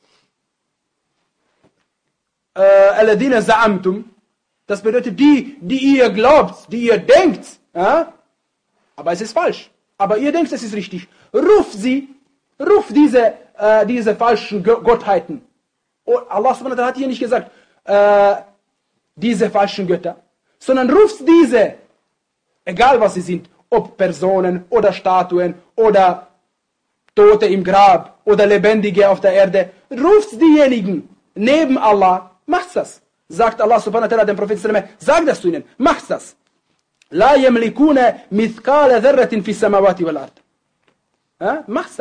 äh, alladhina za'amtum. Das bedeutet die, die ihr glaubt, die ihr denkt. Ja? Aber es ist falsch. Aber ihr denkt, es ist richtig. Ruft sie, ruft diese, äh, diese falschen Gottheiten. Und Allah subhanahu wa ta'ala hat hier nicht gesagt, äh, diese falschen Götter, sondern ruft diese, egal was sie sind, ob Personen oder Statuen oder Tote im Grab oder Lebendige auf der Erde, ruft diejenigen neben Allah, macht das. Sagt Allah subhanahu wa ta'ala dem Propheten, sag das zu ihnen, macht das. La yamlikuna mithqala dharratin fi samawati wal ard. Macht das.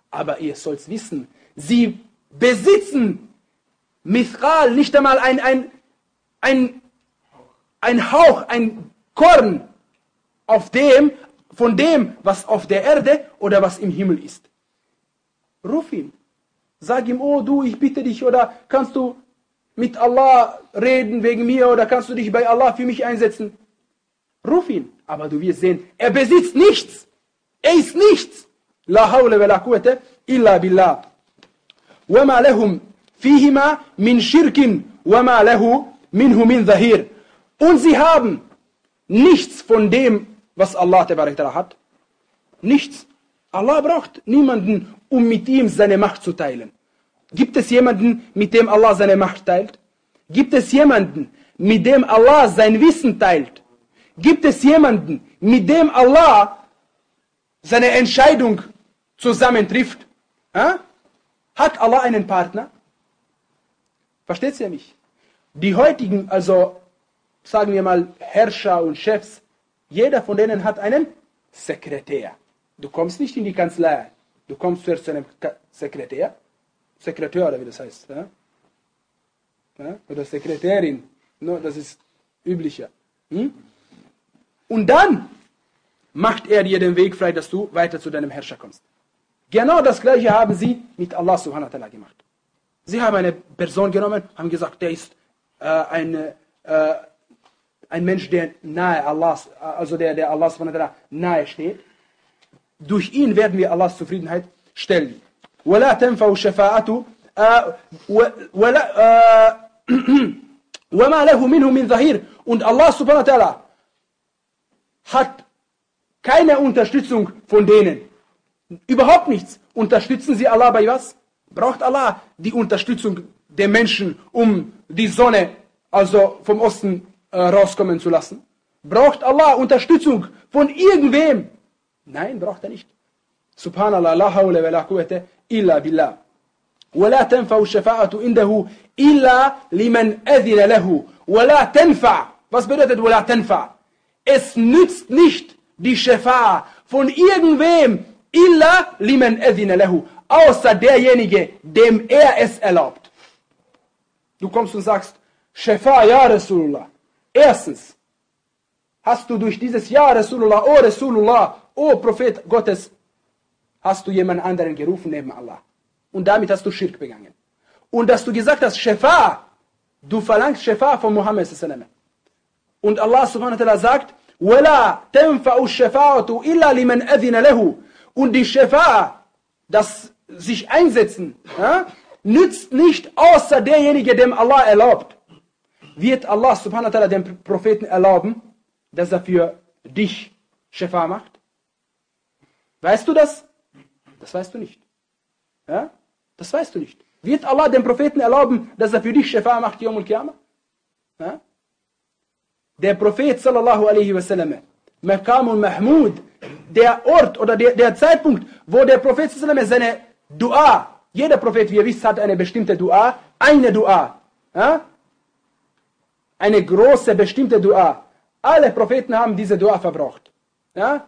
Aber ihr sollt wissen, sie besitzen Mithral, nicht einmal ein, ein, ein, ein Hauch, ein Korn auf dem, von dem, was auf der Erde oder was im Himmel ist. Ruf ihn. Sag ihm, oh du, ich bitte dich, oder kannst du mit Allah reden wegen mir, oder kannst du dich bei Allah für mich einsetzen? Ruf ihn. Aber du wirst sehen, er besitzt nichts. Er ist nichts. La hawla wa la quwwata illa billah. Wa ma lahum fihima min shirkin wa ma lahu minhu min zahir. Und sie haben nichts von dem, was Allah hat. Nichts. Allah braucht niemanden, um mit ihm seine Macht zu teilen. Gibt es jemanden, mit dem Allah seine Macht teilt? Gibt es jemanden, mit dem Allah sein Wissen teilt? Gibt es jemanden, mit dem Allah seine Entscheidung zusammentrifft? Ha? Hat Allah einen Partner? Versteht ihr mich? Die heutigen, also sagen wir mal Herrscher und Chefs, jeder von denen hat einen Sekretär. Du kommst nicht in die Kanzlei. Du kommst zuerst zu einem Sekretär. Sekretär, oder wie das heißt. Ja? Ja? Oder Sekretärin. No, das ist üblicher. Hm? Und dann macht er dir den Weg frei, dass du weiter zu deinem Herrscher kommst. Genau das Gleiche haben sie mit Allah subhanahu wa ta'ala gemacht. Sie haben eine Person genommen, haben gesagt, der ist äh, eine, äh, ein Mensch, der nahe Allah, also der, der Allah subhanahu wa ta'ala nahe steht. Durch ihn werden wir Allahs Zufriedenheit stellen. وَلَا تَنْفَوْ شَفَاءَةُ وَمَا لَهُ مِنْهُ مِنْ ظَهِيرٍ. Und Allah subhanahu wa ta'ala hat keine Unterstützung von denen. Überhaupt nichts. Unterstützen sie Allah bei was? Braucht Allah die Unterstützung der Menschen, um die Sonne also vom Osten äh, rauskommen zu lassen? Braucht Allah Unterstützung von irgendwem? Nein, braucht er nicht. Subhanallah, la hawla wa la quwwata illa billah. ولا تنفع الشفاعة عنده إلا لمن أذن له ولا تنفع. Was bedeutet ولا تنفع? Es nützt nicht die Shafa'a von irgendwem illa liman adhina lahu, außer derjenige, dem er es erlaubt. Du kommst und sagst, Shafa'a, ja Rasulullah. Erstens, hast du durch dieses Ja Rasulullah, oh Rasulullah, oh Prophet Gottes, hast du jemand anderen gerufen neben Allah. Und damit hast du Schirk begangen. Und dass du gesagt hast, Shafa'a, du verlangst Shafa'a von Muhammad sallallahu alaihi wasallam. Und Allah subhanahu wa ta'ala sagt, وَلَا تَنْفَعُ الشَّفَاعَةُ إِلَّا لِمَنْ أَذِنَ لَهُ. Und die Shafa'a, das sich einsetzen, ja, nützt nicht außer derjenige, dem Allah erlaubt. Wird Allah subhanahu wa ta'ala dem Propheten erlauben, dass er für dich Shafa'a macht? Weißt du das? Das weißt du nicht. Ja? Das weißt du nicht. Wird Allah dem Propheten erlauben, dass er für dich Shafa'a macht, Yawm al-Qiyamah? Ja? Der Prophet sallallahu alaihi wasallam, Maqam al-Mahmud, der Ort oder der, der Zeitpunkt, wo der Prophet sallallahu alaihi wasallam seine Dua, jeder Prophet, wie ihr wisst, hat eine bestimmte Dua, eine Dua, ja? Eine große bestimmte Dua. Alle Propheten haben diese Dua verbraucht. Ja?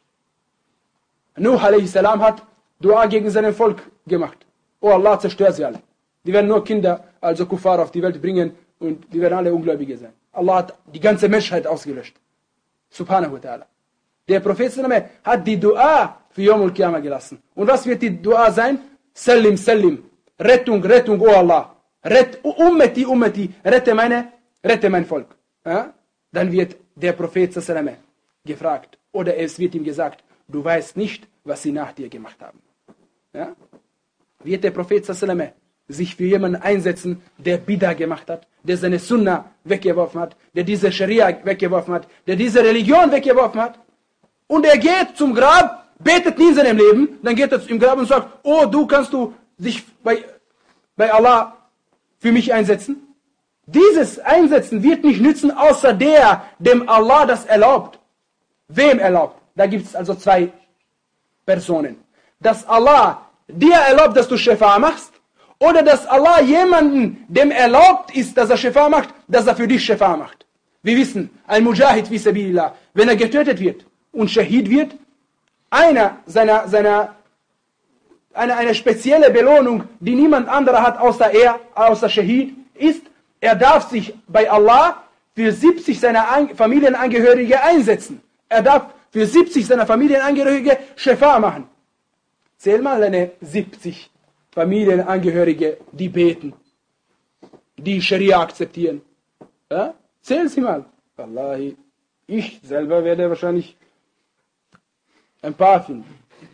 Nuh alaihi salam hat Dua gegen sein Volk gemacht. Oh Allah, zerstör sie alle. Die werden nur Kinder, also Kuffar, auf die Welt bringen und die werden alle Ungläubige sein. Allah hat die ganze Menschheit ausgelöscht. Subhanahu wa ta'ala. Der Prophet hat die Dua für Yawm al-Qiyamah gelassen. Und was wird die Dua sein? Salim, Salim. Rettung, Rettung, oh Allah. Rett, Ummeti, Ummeti. Rette meine, rette mein Volk. Ja? Dann wird der Prophet gefragt. Oder es wird ihm gesagt, du weißt nicht, was sie nach dir gemacht haben. Ja? Wird der Prophet sich für jemanden einsetzen, der Bida gemacht hat, der seine Sunna weggeworfen hat, der diese Scharia weggeworfen hat, der diese Religion weggeworfen hat, und er geht zum Grab, betet nie in seinem Leben, dann geht er zum Grab und sagt, oh, du kannst du dich bei, bei Allah für mich einsetzen? Dieses Einsetzen wird nicht nützen, außer der, dem Allah das erlaubt. Wem erlaubt? Da gibt es also zwei Personen. Dass Allah dir erlaubt, dass du Shafa'a machst, oder dass Allah jemanden, dem erlaubt ist, dass er Shafa'a macht, dass er für dich Shafa'a macht. Wir wissen, ein Mujahid fi sabilillah, wenn er getötet wird und Shahid wird, einer seiner, seiner eine, eine spezielle Belohnung, die niemand anderer hat außer er, außer Shahid, ist, er darf sich bei Allah für siebzig seiner Familienangehörige einsetzen. Er darf für siebzig seiner Familienangehörige Shafa machen. Zähl mal deine siebzig Familienangehörige, die beten, die Scharia akzeptieren. Ja? Zähl sie mal. Wallahi, ich selber werde wahrscheinlich ein paar finden.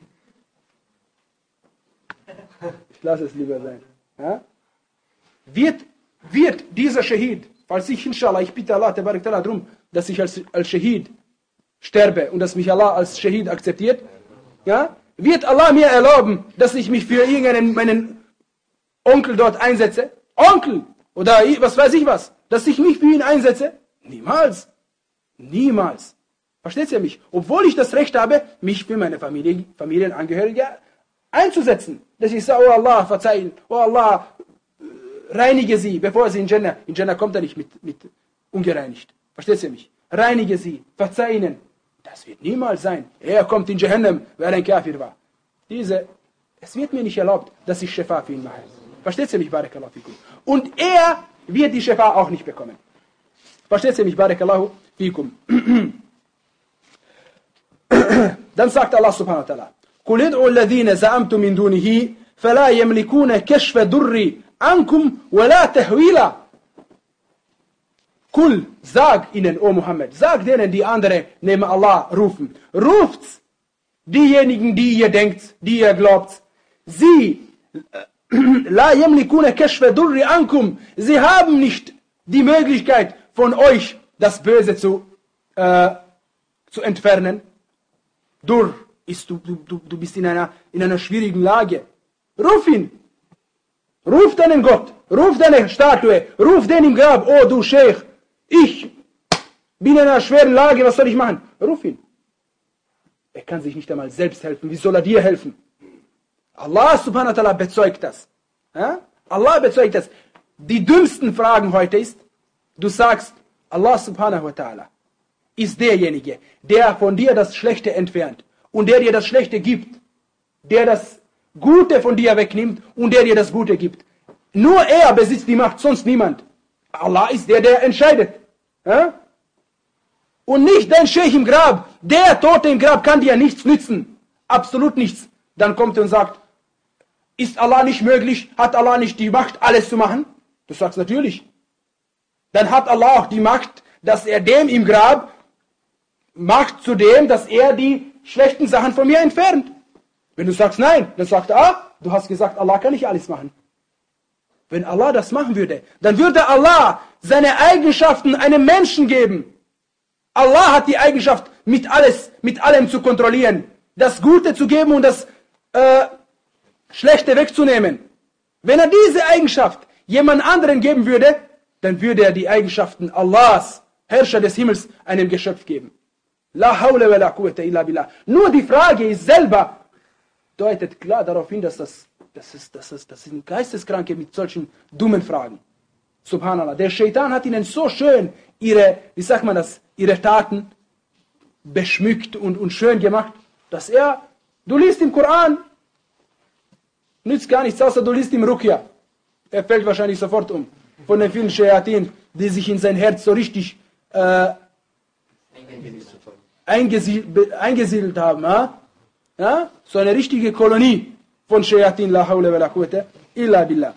Ich lasse es lieber sein. Ja? Wird, wird dieser Shahid, falls ich inshallah, ich bitte Allah darum, dass ich als, als Shahid sterbe und dass mich Allah als Shahid akzeptiert, ja? Wird Allah mir erlauben, dass ich mich für irgendeinen meinen Onkel dort einsetze? Onkel! Oder was weiß ich was? Dass ich mich für ihn einsetze? Niemals. Niemals. Versteht ihr mich? Obwohl ich das Recht habe, mich für meine Familie, Familienangehörige einzusetzen. Dass ich sage, oh Allah, verzeihen, oh Allah, reinige sie, bevor sie in Jannah, in Jannah kommt er nicht mit, mit ungereinigt. Versteht ihr mich? Reinige sie, verzeih ihnen. Das wird niemals sein. Er kommt in Jahannam, weil er ein Kafir war. Diese, es wird mir nicht erlaubt, dass ich Shafa für ihn mache. Versteht ihr mich, Barakallahu fikum? Und er wird die Shafa auch nicht bekommen. Versteht ihr mich, Barakallahu fikum? Dann sagt Allah subhanahu wa ta'ala, قُلِ ادْعُوا الَّذِينَ زَعَمْتُم مِّن دُونِهِ فَلَا يَمْلِكُونَ كَشْفَ دُرِّ عَنكُمْ وَلَا تَحْوِيلًا. Kul, sag ihnen, o Muhammad, sag denen, die andere neben Allah rufen. Ruft diejenigen, die ihr denkt, die ihr glaubt. Sie, la yamlikuna kashfa durri ankum, sie haben nicht die Möglichkeit von euch, das Böse zu, äh, zu entfernen. Dur ist, du, du, du bist in einer, in einer schwierigen Lage. Ruf ihn. Ruf deinen Gott. Ruf deine Statue. Ruf den im Grab. Oh du Sheikh. Ich bin in einer schweren Lage, was soll ich machen? Ruf ihn. Er kann sich nicht einmal selbst helfen. Wie soll er dir helfen? Allah subhanahu wa ta'ala bezeugt das. Ja? Allah bezeugt das. Die dümmsten Fragen heute ist, du sagst, Allah subhanahu wa ta'ala ist derjenige, der von dir das Schlechte entfernt und der dir das Schlechte gibt, der das Gute von dir wegnimmt und der dir das Gute gibt. Nur er besitzt die Macht, sonst niemand. Allah ist der, der entscheidet. Ja? Und nicht dein Sheikh im Grab. Der Tote im Grab kann dir nichts nützen. Absolut nichts. Dann kommt er und sagt, ist Allah nicht möglich? Hat Allah nicht die Macht, alles zu machen? Du sagst natürlich. Dann hat Allah auch die Macht, dass er dem im Grab macht zu dem, dass er die schlechten Sachen von mir entfernt. Wenn du sagst nein, dann sagt er, ah, du hast gesagt, Allah kann nicht alles machen. Wenn Allah das machen würde, dann würde Allah seine Eigenschaften einem Menschen geben. Allah hat die Eigenschaft, mit alles, mit allem zu kontrollieren, das Gute zu geben und das äh, Schlechte wegzunehmen. Wenn er diese Eigenschaft jemand anderen geben würde, dann würde er die Eigenschaften Allahs, Herrscher des Himmels, einem Geschöpf geben. La hawla wa la quwwata illa billah. Nur die Frage ist selber, deutet klar darauf hin, dass das Das, ist, das, ist, das sind Geisteskranke mit solchen dummen Fragen. Subhanallah. Der Shaitan hat ihnen so schön ihre, wie sagt man das, ihre Taten beschmückt und, und schön gemacht, dass er, du liest im Koran, nützt gar nichts, außer du liest im Ruqya. Er fällt wahrscheinlich sofort um. Von den vielen Shayatin, die sich in sein Herz so richtig äh, eingesiedelt, eingesiedelt haben. Ja? Ja? So eine richtige Kolonie von Shayatin, la hawla wa la quwwata illa billah.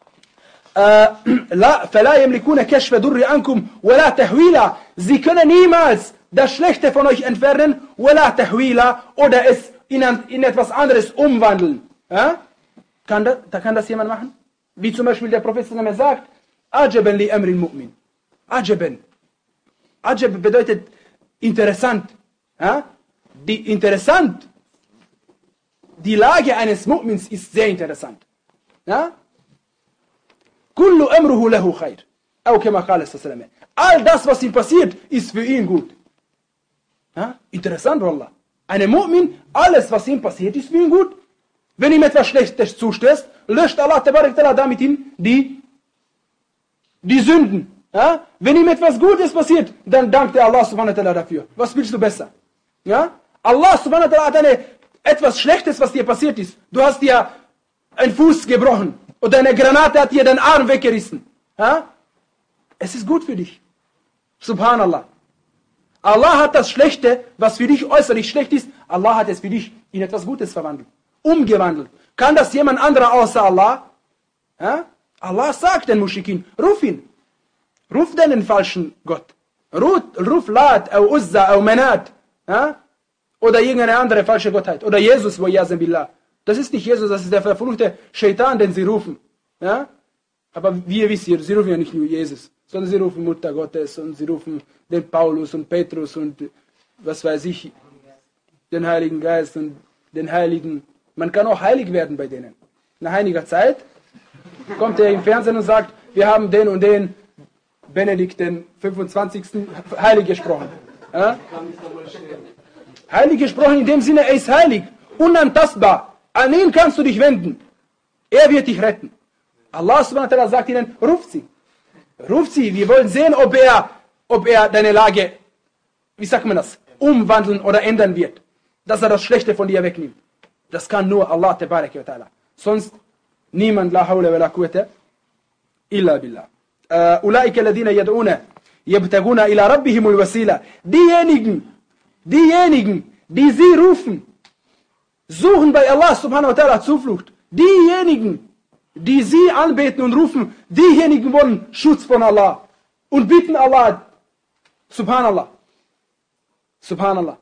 فَلَا يَمْلِكُونَ كَشْفَ دُرِّ عَنْكُمْ وَلَا تَحْوِيلًا. Sie können niemals das Schlechte von euch entfernen, وَلَا تَحْوِيلًا, oder es in, in etwas anderes umwandeln. Ja? Kann das, da kann das jemand machen? Wie zum Beispiel der Prophet sagt, عَجَبًا لِأَمْرِ الْمُؤْمِنِ. عَجَبًا. Ajab bedeutet interessant. Ja? Die interessant Die Lage eines Mu'mins ist sehr interessant. Ja? Kullu amruhu lahu khair. Auch kama qala sallallahu. All das, was ihm passiert, ist für ihn gut. Ja? Interessant, Wallah. Einem Mu'min, alles, was ihm passiert, ist für ihn gut. Wenn ihm etwas Schlechtes zustößt, löscht Allah tabarak ta'ala damit ihm die, die Sünden. Ja? Wenn ihm etwas Gutes passiert, dann dankt er Allah subhanahu wa ta'ala dafür. Was willst du besser? Ja? Allah subhanahu wa ta'ala hat eine etwas Schlechtes, was dir passiert ist. Du hast dir einen Fuß gebrochen oder eine Granate hat dir den Arm weggerissen. Ja? Es ist gut für dich. Subhanallah. Allah hat das Schlechte, was für dich äußerlich schlecht ist, Allah hat es für dich in etwas Gutes verwandelt. Umgewandelt. Kann das jemand anderer außer Allah? Ja? Allah sagt den Muschrikin, ruf ihn. Ruf den falschen Gott. Ruf, ruf Lat, au Uzza, au Manat. Ja? Oder irgendeine andere falsche Gottheit. Oder Jesus, wo Yazan Billah. Das ist nicht Jesus, das ist der verfluchte Shaitan, den sie rufen. Ja? Aber wie ihr wisst, sie rufen ja nicht nur Jesus, sondern sie rufen Mutter Gottes und sie rufen den Paulus und Petrus und was weiß ich, den Heiligen Geist und den Heiligen. Man kann auch heilig werden bei denen. Nach einiger Zeit kommt er im Fernsehen und sagt, wir haben den und den Benedikt den fünfundzwanzigsten heilig gesprochen. Ja? Heilig gesprochen in dem Sinne, er ist heilig, unantastbar. An ihn kannst du dich wenden. Er wird dich retten. Allah subhanahu wa ta'ala sagt ihnen, ruft sie. Ruft sie. Wir wollen sehen, ob er, ob er deine Lage, wie sagt man das, umwandeln oder ändern wird. Dass er das Schlechte von dir wegnimmt. Das kann nur Allah tabarak wa ta'ala. Sonst niemand, la hawla wa la quwwata illa billah. Ulaika alladhina yad'una yabtaguna ila rabbihimul wasila. Diejenigen, diejenigen, die sie rufen, suchen bei Allah subhanahu wa ta'ala Zuflucht. Diejenigen, die sie anbeten und rufen, diejenigen wollen Schutz von Allah und bitten Allah, subhanallah, subhanallah,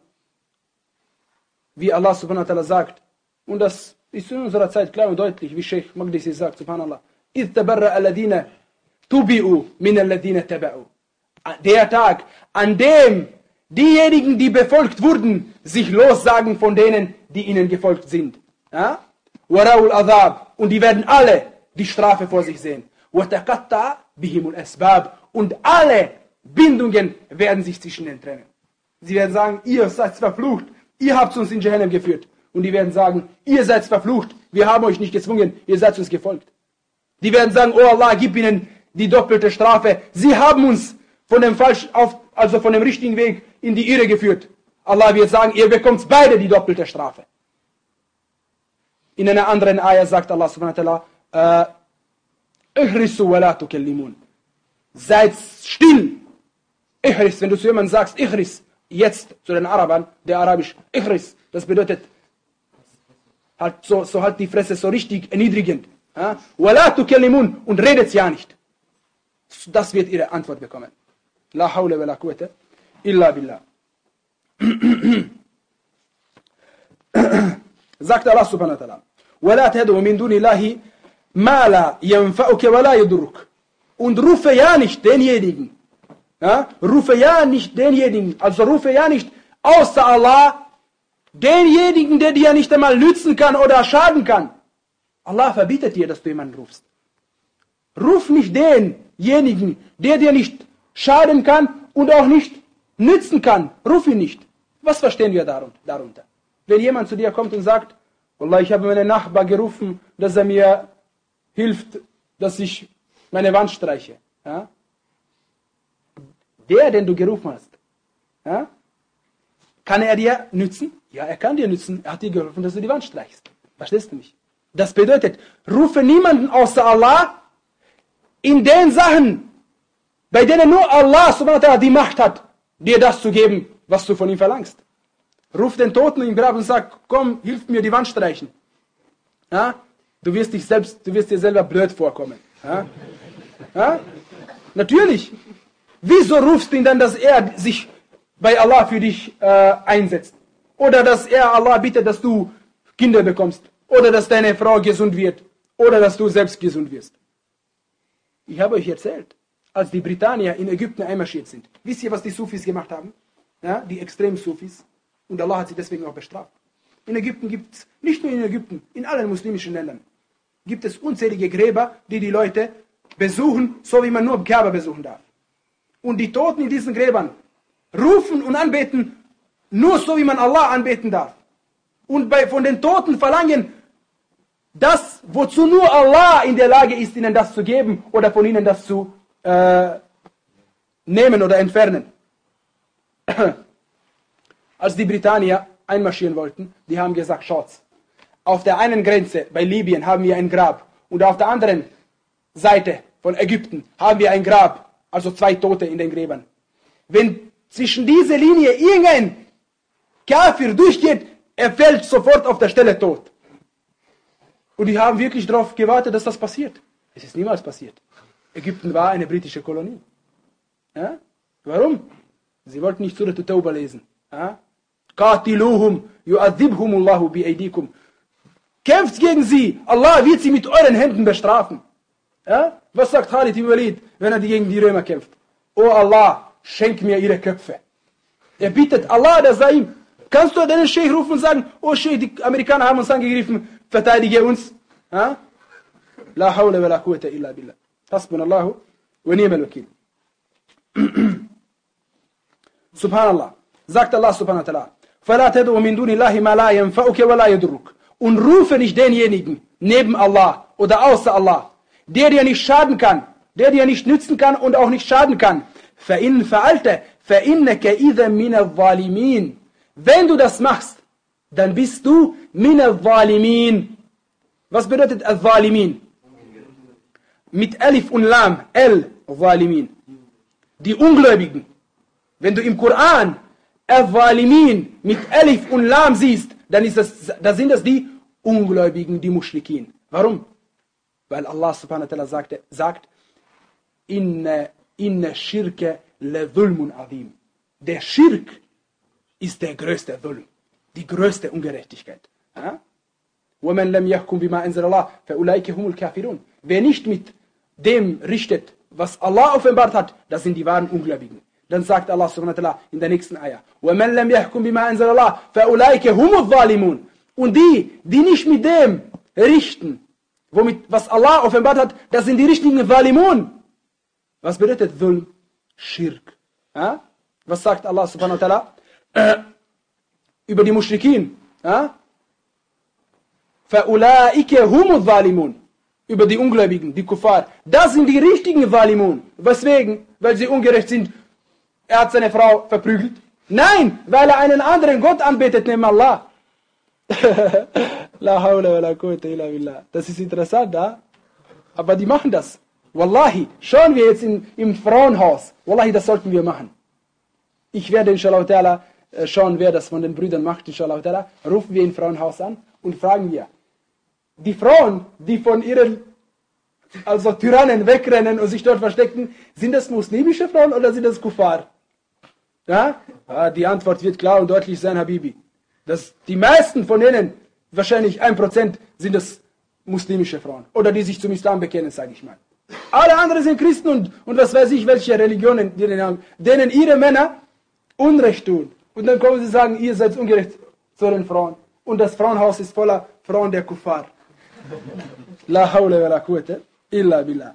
wie Allah subhanahu wa ta'ala sagt, und das ist in unserer Zeit klar und deutlich, wie Sheikh Maqdisi sagt, subhanallah, إِذْ تَبَرَّأَ الَّذِينَ تُبِئُوا مِنَ الَّذِينَ تَبَعُوا. Der Tag, an dem diejenigen, die befolgt wurden, sich lossagen von denen, die ihnen gefolgt sind. Ja? وَرَوُوا الْأَذَابِ. Und die werden alle die Strafe vor sich sehen. وَتَقَطَّعَ بِهِمُ الْأَسْبَابِ. Und alle Bindungen werden sich zwischen ihnen trennen. Sie werden sagen, ihr seid verflucht, ihr habt uns in Jahannam geführt. Und die werden sagen, ihr seid verflucht, wir haben euch nicht gezwungen, ihr seid uns gefolgt. Die werden sagen, oh Allah, gib ihnen die doppelte Strafe. Sie haben uns von dem falsch auf, also von dem richtigen Weg in die Irre geführt. Allah wird sagen, ihr bekommt beide die doppelte Strafe. In einer anderen Ayah sagt Allah subhanahu wa ta'ala, ihrisu wa la tukallimun. Seid still. Ihris, wenn du zu jemandem sagst, ihris, jetzt zu den Arabern, der Arabisch, ihris, das bedeutet, halt so, so halt die Fresse so richtig erniedrigend. Wa la tukallimun, und redet ja nicht. Das wird ihre Antwort bekommen. La hawla wa la quwwata illa billah. Sagt Allah subhanahu wa ta'ala, وَلَا تَدْعُ مِنْ دُونِ اللَّهِ مَا لَا يَنْفَعُكَ وَلَا يَضُرُّكَ. Und rufe ja nicht denjenigen, ja, rufe ja nicht denjenigen, also rufe ja nicht außer Allah, denjenigen, der dir nicht einmal nützen kann oder schaden kann. Allah verbietet dir, dass du jemanden rufst. Ruf nicht denjenigen, der dir nicht schaden kann und auch nicht nützen kann. Ruf ihn nicht. Was verstehen wir darunter? Wenn jemand zu dir kommt und sagt, Wallah, ich habe meinen Nachbar gerufen, dass er mir hilft, dass ich meine Wand streiche. Ja? Der, den du gerufen hast, ja? Kann er dir nützen? Ja, er kann dir nützen. Er hat dir gerufen, dass du die Wand streichst. Verstehst du mich? Das bedeutet, rufe niemanden außer Allah in den Sachen, bei denen nur Allah subhanahu wa ta'ala die Macht hat, dir das zu geben, was du von ihm verlangst. Ruf den Toten im Grab und sag, komm, hilf mir die Wand streichen. Ja? Du wirst dich selbst, du wirst dir selber blöd vorkommen. Ja? Ja? Natürlich. Wieso rufst du ihn dann, dass er sich bei Allah für dich äh, einsetzt? Oder dass er Allah bittet, dass du Kinder bekommst? Oder dass deine Frau gesund wird? Oder dass du selbst gesund wirst? Ich habe euch erzählt, als die Britannier in Ägypten einmarschiert sind. Wisst ihr, was die Sufis gemacht haben? Ja? Die Extrem-Sufis. Und Allah hat sie deswegen auch bestraft. In Ägypten gibt es, nicht nur in Ägypten, in allen muslimischen Ländern, gibt es unzählige Gräber, die die Leute besuchen, so wie man nur Kaaba besuchen darf. Und die Toten in diesen Gräbern rufen und anbeten, nur so wie man Allah anbeten darf. Und bei, von den Toten verlangen, das, wozu nur Allah in der Lage ist, ihnen das zu geben oder von ihnen das zu äh, nehmen oder entfernen. Als die Britannier einmarschieren wollten, die haben gesagt, schaut's, auf der einen Grenze bei Libyen haben wir ein Grab und auf der anderen Seite von Ägypten haben wir ein Grab, also zwei Tote in den Gräbern. Wenn zwischen dieser Linie irgendein Kafir durchgeht, er fällt sofort auf der Stelle tot. Und die haben wirklich darauf gewartet, dass das passiert. Es ist niemals passiert. Ägypten war eine britische Kolonie. Ja? Warum? Sie wollten nicht Surah At-Tawbah lesen. Ja? Qatiluhum yu'adhibhumullahu bi'aydikum. Kämpft gegen sie. Allah wird sie mit euren Händen bestrafen. Ja? Was sagt Khalid ibn Walid, wenn er gegen die Römer kämpft? Oh Allah, schenk mir ihre Köpfe. Er bittet Allah, der sei ihm. Kannst du den Sheikh rufen und sagen, oh Sheikh, die Amerikaner haben uns angegriffen, verteidige uns. Ja? La hawla wa la quwwata illa billah. Hasbunallahu wa ni'mal wakil. Subhanallah. Sagt Allah subhanahu wa ta'ala. فَلَا تَدْعُ مِن دُونِ اللَّهِ مَا لَا يَنْفَعُكَ وَلَا يَضُرُّكَ. Und rufe nicht denjenigen neben Allah oder außer Allah, der dir nicht schaden kann, der dir nicht nützen kann und auch nicht schaden kann. فَإِنْ فَعَلْتَ فَإِنَّكَ إِذًا مِنَ الظَّالِمِينَ. Wenn du das machst, dann bist du مِنَ الظَّالِمِينَ. Was bedeutet al-Zalimin? Mit Alif und Lam, al-Zalimin. Die Ungläubigen. Wenn du im Koran al-Zalimin mit Alif und Lam siehst, dann ist das, da sind das die Ungläubigen, die Muschrikin. Warum? Weil Allah subhanahu wa ta'ala sagt, sagt Inna, inna shirka la dhulmun azim. Der Schirk ist der größte Dhulm, die größte Ungerechtigkeit. Ja? وَمَنْ لَمْ يَحْكُمْ بِمَا أَنزَلَ اللَّهُ فَأُولَٰئِكَ هُمُ الْكَافِرُونَ. Wer nicht mit dem richtet, was Allah offenbart hat, das sind die wahren Ungläubigen. Dann sagt Allah subhanahu wa ta'ala in der nächsten Ayah, وَمَنْ لَمْ يَحْكُمْ بِمَا أَنزَلَ اللَّهُ فَأُولَٰئِكَ هُمُ الظَّالِمُونَ. Und die, die nicht mit dem richten, womit, was Allah offenbart hat, das sind die richtigen Zalimun. Was bedeutet Dhulm? Schirk. Ja? Was sagt Allah subhanahu wa ta'ala? Äh, über die Muschrikin. Ja? فَأُولَٰئِكَ هُمُ الظَّالِمُونَ. Über die Ungläubigen, die Kuffar. Das sind die richtigen Zalimun. Weswegen? Weil sie ungerecht sind. Er hat seine Frau verprügelt. Nein, weil er einen anderen Gott anbetet, neben Allah. La hawla wa la quwwata illa billah. Das ist interessant, da? Aber die machen das. Wallahi, schauen wir jetzt in, im Frauenhaus. Wallahi, das sollten wir machen. Ich werde inshallah ta'ala schauen, wer das von den Brüdern macht, inshallah ta'ala. Rufen wir im Frauenhaus an und fragen wir. Die Frauen, die von ihren also Tyrannen wegrennen und sich dort verstecken, sind das muslimische Frauen oder sind das Kuffar? Ja? Ja, die Antwort wird klar und deutlich sein, Habibi. Das, die meisten von denen, wahrscheinlich ein Prozent, sind das muslimische Frauen. Oder die sich zum Islam bekennen, sage ich mal. Alle anderen sind Christen und, und was weiß ich, welche Religionen denen haben, denen ihre Männer Unrecht tun. Und dann kommen sie und sagen, ihr seid ungerecht zu den Frauen. Und das Frauenhaus ist voller Frauen der Kuffar. La hawla wa la quwwata illa billah.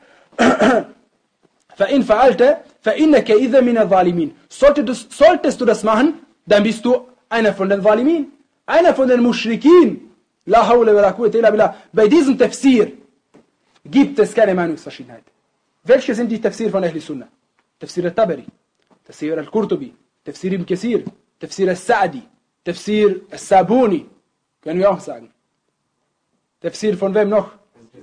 فَإِنْ فَعَلْتَ فَإِنَّكَ إِذًا مِنَ الظَّالِمِينَ. Solltest du das machen, dann bist du einer von den Zalimin, einer von den Muschrikin. La hawla wa la quwwata illa billah. Bei diesem Tafsir gibt es keine Meinungsverschiedenheit. Welche sind die Tafsir von Ahl Sunnah? Tafsir al-Tabari, Tafsir al-Qurtubi, Tafsir ibn Kathir, Tafsir al-Sa'di, Tafsir al-Sabuni, können wir auch sagen. Tafsir von wem noch?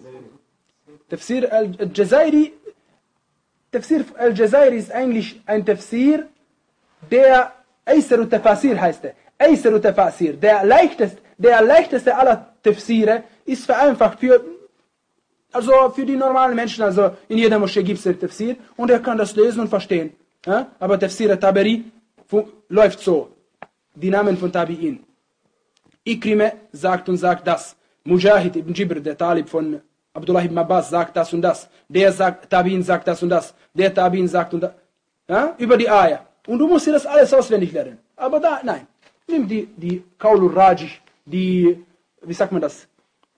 Tafsir al-Jazairi. Tafsir al-Jazairi ist eigentlich ein Tafsir, der Aysar al-Tafasir heißt er. Aysar al-Tafasir, der leichteste, der leichteste aller Tafsire, ist vereinfacht für, also für die normalen Menschen. Also in jeder Moschee gibt es den Tafsir und er kann das lesen und verstehen. Ja? Aber Tafsir al-Tabari läuft so. Die Namen von Tabi'in. Ikrime sagt und sagt das. Mujahid ibn Jibr, der Talib von Abdullah ibn Abbas, sagt das und das. Der sagt, Tabi'in sagt das und das. Der Tabi'in sagt und das. Ja? Über die Ayah. Und du musst dir das alles auswendig lernen. Aber da, nein. Nimm die, die Qaulur Rajih, die, wie sagt man das?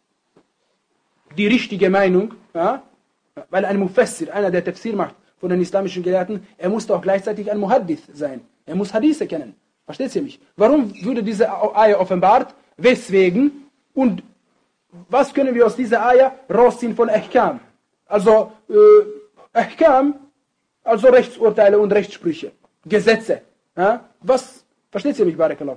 Die richtige Meinung. Ja? Weil ein Mufassir, einer der Tafsir macht von den islamischen Gelehrten, er muss auch gleichzeitig ein Muhaddith sein. Er muss Hadithe kennen. Versteht ihr mich? Warum wurde diese Ayah offenbart? Weswegen? Und was können wir aus dieser Ayah rausziehen von Ahkam? Also, äh, Ahkam, also Rechtsurteile und Rechtssprüche, Gesetze. Ja? Was, versteht ihr mich, Barakallahu fikum?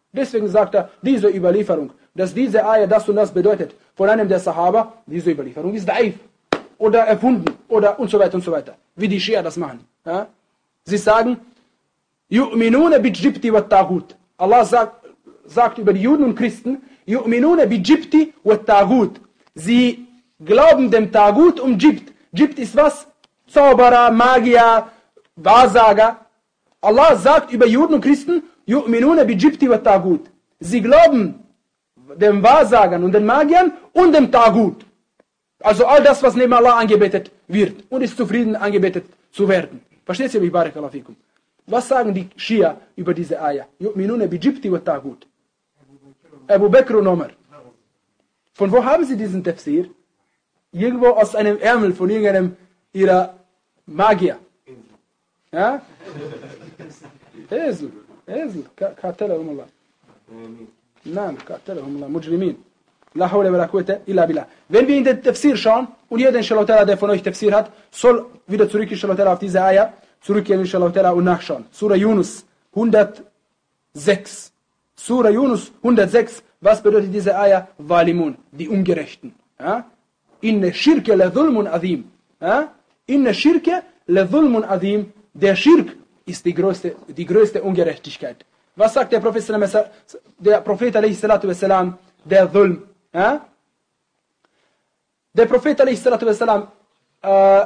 Deswegen sagt er, diese Überlieferung, dass diese Ayah das und das bedeutet, von einem der Sahaba, diese Überlieferung ist daif oder erfunden oder und so weiter und so weiter. Wie die Schia das machen. Ja? Sie sagen, Yu'minuna bi-Jibti wa-Taghut. Allah sagt, sagt über die Juden und Christen, Yu'minuna bi-Jibti wa-Taghut. Sie glauben dem Tagut um Jibt. Jibt ist was? Zauberer, Magier, Wahrsager. Allah sagt über Juden und Christen, Yu'minuna bi-Jibti wa-Tagut. Sie glauben den Wahrsagern und den Magiern und dem Tagut. Also all das, was neben Allah angebetet wird und ist zufrieden angebetet zu werden. Versteht ihr mich, Barakallahu fikum? Was sagen die Schia über diese Ayah? Yu'minuna bi-Jibti wa-Tagut. Abu Bakr und Umar. Von wo haben sie diesen Tafsir? Irgendwo aus einem Ärmel von irgendeinem ihrer Magier. Ja? Esel. Esel. Qatalahum Allah. Nein, qatalahum Allah. Mujrimin. La hawla wa la quwwata illa billah. Wenn wir in den Tafsir schauen, und jeder inshallah, der von euch Tafsir hat, soll wieder zurück inshallah auf diese Ayah, zurückgehen inshallah und nachschauen. Surah Yunus hundertsechs. Surah Yunus hundertsechs. Was bedeutet diese Ayah? Walimun, die Ungerechten. Ja? Inne Schirke le Dhulmun Azim. Ja? Inne Schirke le Dhulmun Azim. Der Schirk ist die größte, die größte Ungerechtigkeit. Was sagt der Prophet, der Prophet a.s. der Dhulm? Ja? Der Prophet a.s. äh,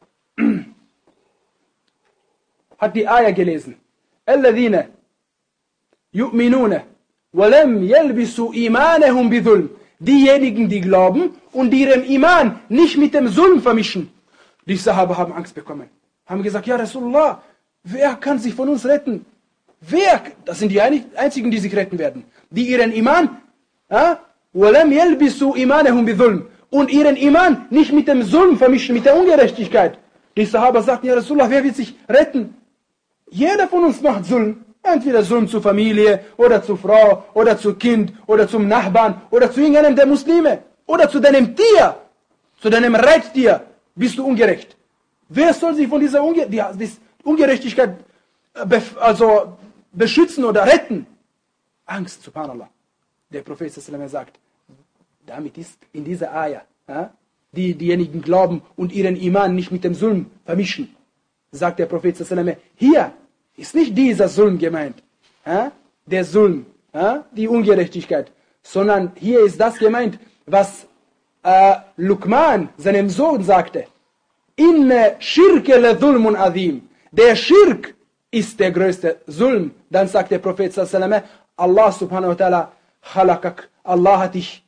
hat die Ayah gelesen. Alladhina yu'minuna walam yalbisu imanahum bidhulm. Diejenigen, die glauben und ihren Iman nicht mit dem Zulm vermischen. Die Sahaba haben Angst bekommen. Haben gesagt, ja Rasulullah, wer kann sich von uns retten? Wer? Das sind die einzigen, die sich retten werden. Die ihren Iman, walam yalbisu imanahum bidhulm, und ihren Iman nicht mit dem Zulm vermischen, mit der Ungerechtigkeit. Die Sahaba sagten, ja Rasulullah, wer wird sich retten? Jeder von uns macht Zulm. Entweder Zulm zur Familie, oder zur Frau, oder zu Kind, oder zum Nachbarn, oder zu irgendeinem der Muslime, oder zu deinem Tier, zu deinem Reittier, bist du ungerecht. Wer soll sich von dieser Unge die, die Ungerechtigkeit also beschützen oder retten? Angst, subhanallah. Der Prophet sagt, damit ist in dieser Ayah, ja, die diejenigen glauben und ihren Iman nicht mit dem Zulm vermischen, sagt der Prophet, hier ist nicht dieser Zulm gemeint, ja, der Zulm, ja, die Ungerechtigkeit, sondern hier ist das gemeint, was äh, Luqman seinem Sohn sagte. Inne Schirke le Dhulmun Azim. Der Schirk ist der größte Zulm. Dann sagt der Prophet, Allah subhanahu wa ta'ala, khalaqak, Allah hat dich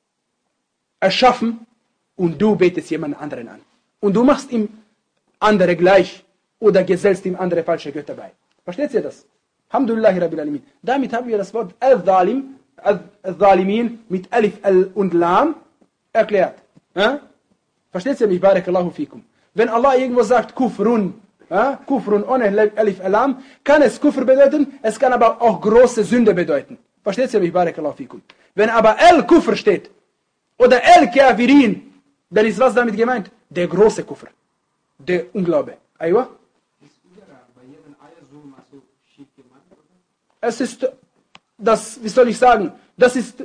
erschaffen und du betest jemand anderen an. Und du machst ihm andere gleich oder gesellst ihm andere falsche Götter bei. Versteht ihr das? Alhamdulillahi Rabbil Alamin. Damit haben wir das Wort Al-Zalim, Al-Zalimin mit Alif Al und Lam erklärt. Ja? Versteht ihr mich? Barakallahu fikum. Wenn Allah irgendwo sagt Kufrun, ja? Kufrun ohne Alif Al Lam, kann es Kufr bedeuten, es kann aber auch große Sünde bedeuten. Versteht ihr mich? Barakallahu fikum. Wenn aber Al-Kufr steht oder Al-Kafirin, dann ist was damit gemeint? Der große Kufr. Der Unglaube. Aywa? Es ist, das, wie soll ich sagen, das ist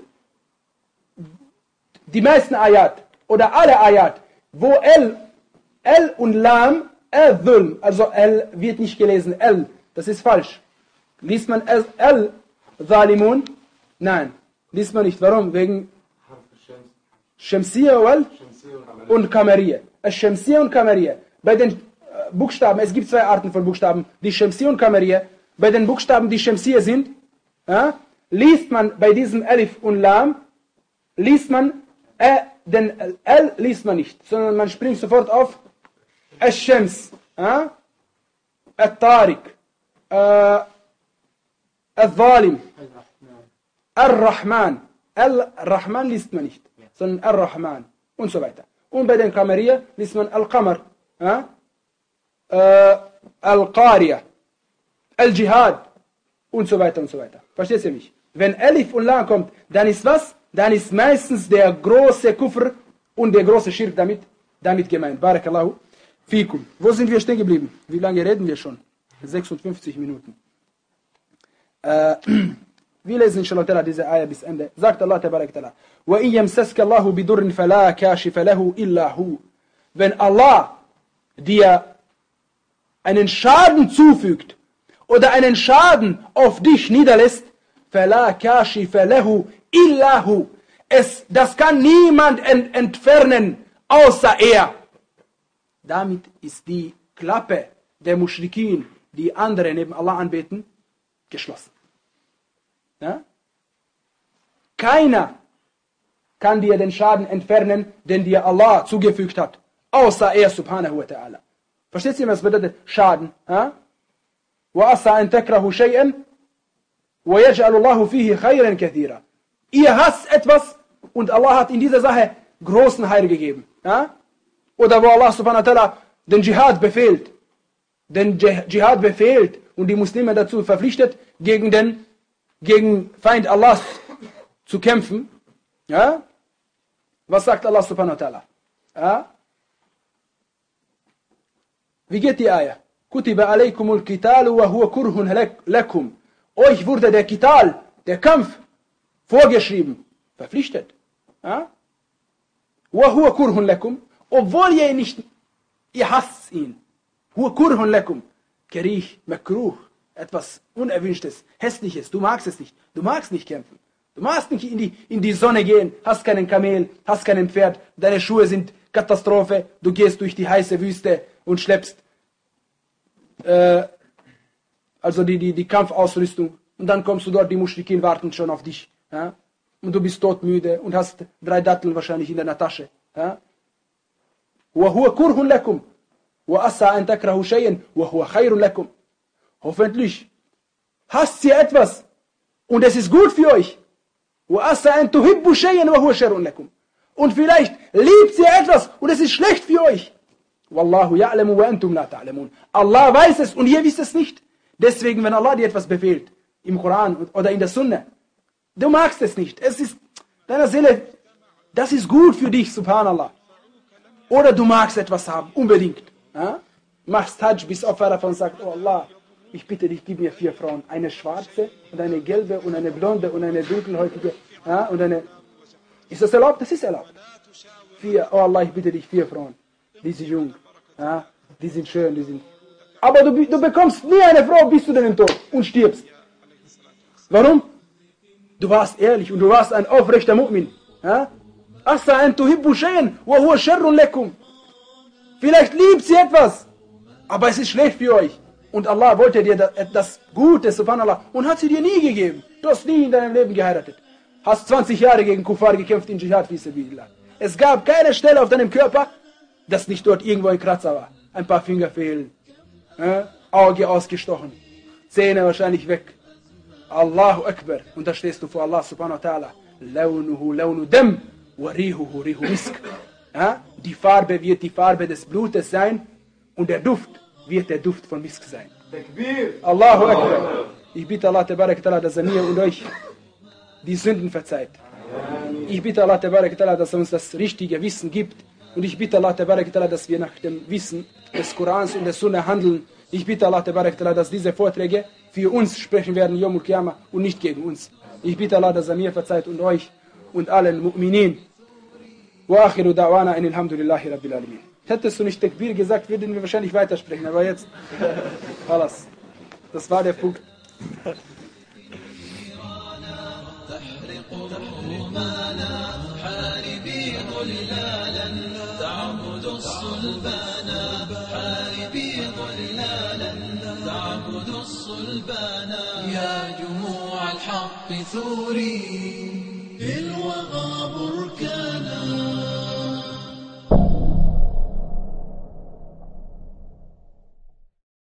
die meisten Ayat oder alle Ayat, wo L, L und Lam, L, also L wird nicht gelesen, L, das ist falsch. Liest man L, L Zalimun? Nein, liest man nicht. Warum? Wegen Shamsiyya und Kamariya. Shamsiyya und Kamariya. Bei den Buchstaben, es gibt zwei Arten von Buchstaben, die Shamsiyya und Kamariya. Bei den Buchstaben, die Shamsiyya sind, ja, liest man bei diesem Alif und Lam, liest man, äh, den L liest man nicht, sondern man springt sofort auf Al-Shams, ja, Al-Tariq, äh, Al-Zalim, Al-Rahman. Al-Rahman liest man nicht, sondern Al-Rahman und so weiter. Und bei den Kamariya liest man Al-Qamar, ja, äh, Al-Qariya, Al-Jihad und so weiter und so weiter. Versteht ihr mich? Wenn Alif und Lam kommt, dann ist was? Dann ist meistens der große Kufr und der große Schirk damit, damit gemeint. Barakallahu fikum. Wo sind wir stehen geblieben? Wie lange reden wir schon? sechsundfünfzig Minuten. Äh, Wir lesen inshallah diese Ayah bis Ende. Sagt Allah tabarak ta'ala: وَإِنْ يَمْسَسْكَ اللَّهُ بِضُرٍّ فَلَا كَاشِفَ لَهُ إِلَّا هُ. Wenn Allah dir einen Schaden zufügt oder einen Schaden auf dich niederlässt, فَلَا كَاشِفَ لَهُ إِلَّا هُ. Es, das kann niemand ent entfernen, außer er. Damit ist die Klappe der Muschrikin, die andere neben Allah anbeten, geschlossen. Ja? Keiner kann dir den Schaden entfernen, den dir Allah zugefügt hat, außer er subhanahu wa ta'ala. Versteht ihr, was bedeutet Schaden? وَأَسَّى أَن تَكْرَهُ شَيْئًا وَيَجْعَلُ اللَّهُ فِيهِ خَيْرًا كَثِيرًا. Ihr hasst etwas und Allah hat in dieser Sache großen Heil gegeben. Ja? Oder wo Allah subhanahu wa ta'ala den Dschihad befehlt, den Dschihad befehlt und die Muslime dazu verpflichtet, gegen den gegen Feind Allahs zu kämpfen. Ja? Was sagt Allah subhanahu wa ta'ala? Ja? Wie geht die Ayah? Kutiba alaykumul qitalu wa huwa kurhun lakum. Euch wurde der Qital, der Kampf, vorgeschrieben, verpflichtet. Ja? Wa huwa kurhun lakum. Obwohl ihr ihn nicht, ihr hasst ihn. Huwa kurhun lakum. Kerih, makruh. Etwas Unerwünschtes, Hässliches. Du magst es nicht. Du magst nicht kämpfen. Du magst nicht in die, in die Sonne gehen, hast keinen Kamel, hast keinen Pferd, deine Schuhe sind Katastrophe, du gehst durch die heiße Wüste und schleppst äh, also die, die, die Kampfausrüstung und dann kommst du dort, die Muschrikin warten schon auf dich. Ja? Und du bist todmüde und hast drei Datteln wahrscheinlich in deiner Tasche. Ja? وَهُوَ كُرْهٌ لَكُمْ وَأَسَّى أَن تَكْرَهُ شَيْئًا وَهُوَ خَيْرٌ لَكُمْ. Hoffentlich hasst ihr etwas und es ist gut für euch. Und vielleicht liebt ihr etwas und es ist schlecht für euch. Wallahu ya'lamu wa antum la ta'lamun. Allah weiß es und ihr wisst es nicht. Deswegen, wenn Allah dir etwas befehlt, im Koran oder in der Sunna, du magst es nicht. Es ist deiner Seele, das ist gut für dich, subhanallah. Oder du magst etwas haben, unbedingt. Ja? Machst Hajj, bist Opfer davon und sagst, oh Allah, ich bitte dich, gib mir vier Frauen. Eine schwarze und eine gelbe und eine blonde und eine dunkelhäutige. Ja, und eine. Ist das erlaubt? Das ist erlaubt. Vier, oh Allah, ich bitte dich, vier Frauen. Die sind jung. Ja, die sind schön, die sind. Aber du, du bekommst nie eine Frau bis zu deinem Tod und stirbst. Warum? Du warst ehrlich und du warst ein aufrechter Mu'min. Ja? Asa an tuhibbu shay'an wa huwa sharrun lakum. Vielleicht liebt sie etwas, aber es ist schlecht für euch. Und Allah wollte dir das Gute, subhanallah, und hat sie dir nie gegeben. Du hast nie in deinem Leben geheiratet. Hast zwanzig Jahre gegen Kuffar gekämpft in Dschihad fi sabilillah. Es gab keine Stelle auf deinem Körper, dass nicht dort irgendwo ein Kratzer war. Ein paar Finger fehlen. Äh, Auge ausgestochen. Zähne wahrscheinlich weg. Allahu Akbar. Und da stehst du vor Allah subhanahu wa ta'ala. Launuhu launu dam wa rihuhu rihu misk. Ja? Die Farbe wird die Farbe des Blutes sein und der Duft wird der Duft von Misk sein. Allahu Akbar. Ich bitte Allah tabarak ta'ala, dass er mir und euch die Sünden verzeiht. Ich bitte Allah tabarak ta'ala, dass er uns das richtige Wissen gibt. Und ich bitte Allah tabarak ta'ala, dass wir nach dem Wissen des Korans und der Sunna handeln. Ich bitte Allah tabarak ta'ala, dass diese Vorträge für uns sprechen werden, Yawm al-Qiyamah, und nicht gegen uns. Ich bitte Allah, dass er mir verzeiht und euch und allen Mu'minin. Wa akhiru da'wana in alhamdulillahi rabbil alamin. Hättest du nicht Takbir gesagt, würden wir wahrscheinlich weitersprechen, aber jetzt, alles. Das war der Punkt. يا جموع الحق ثوري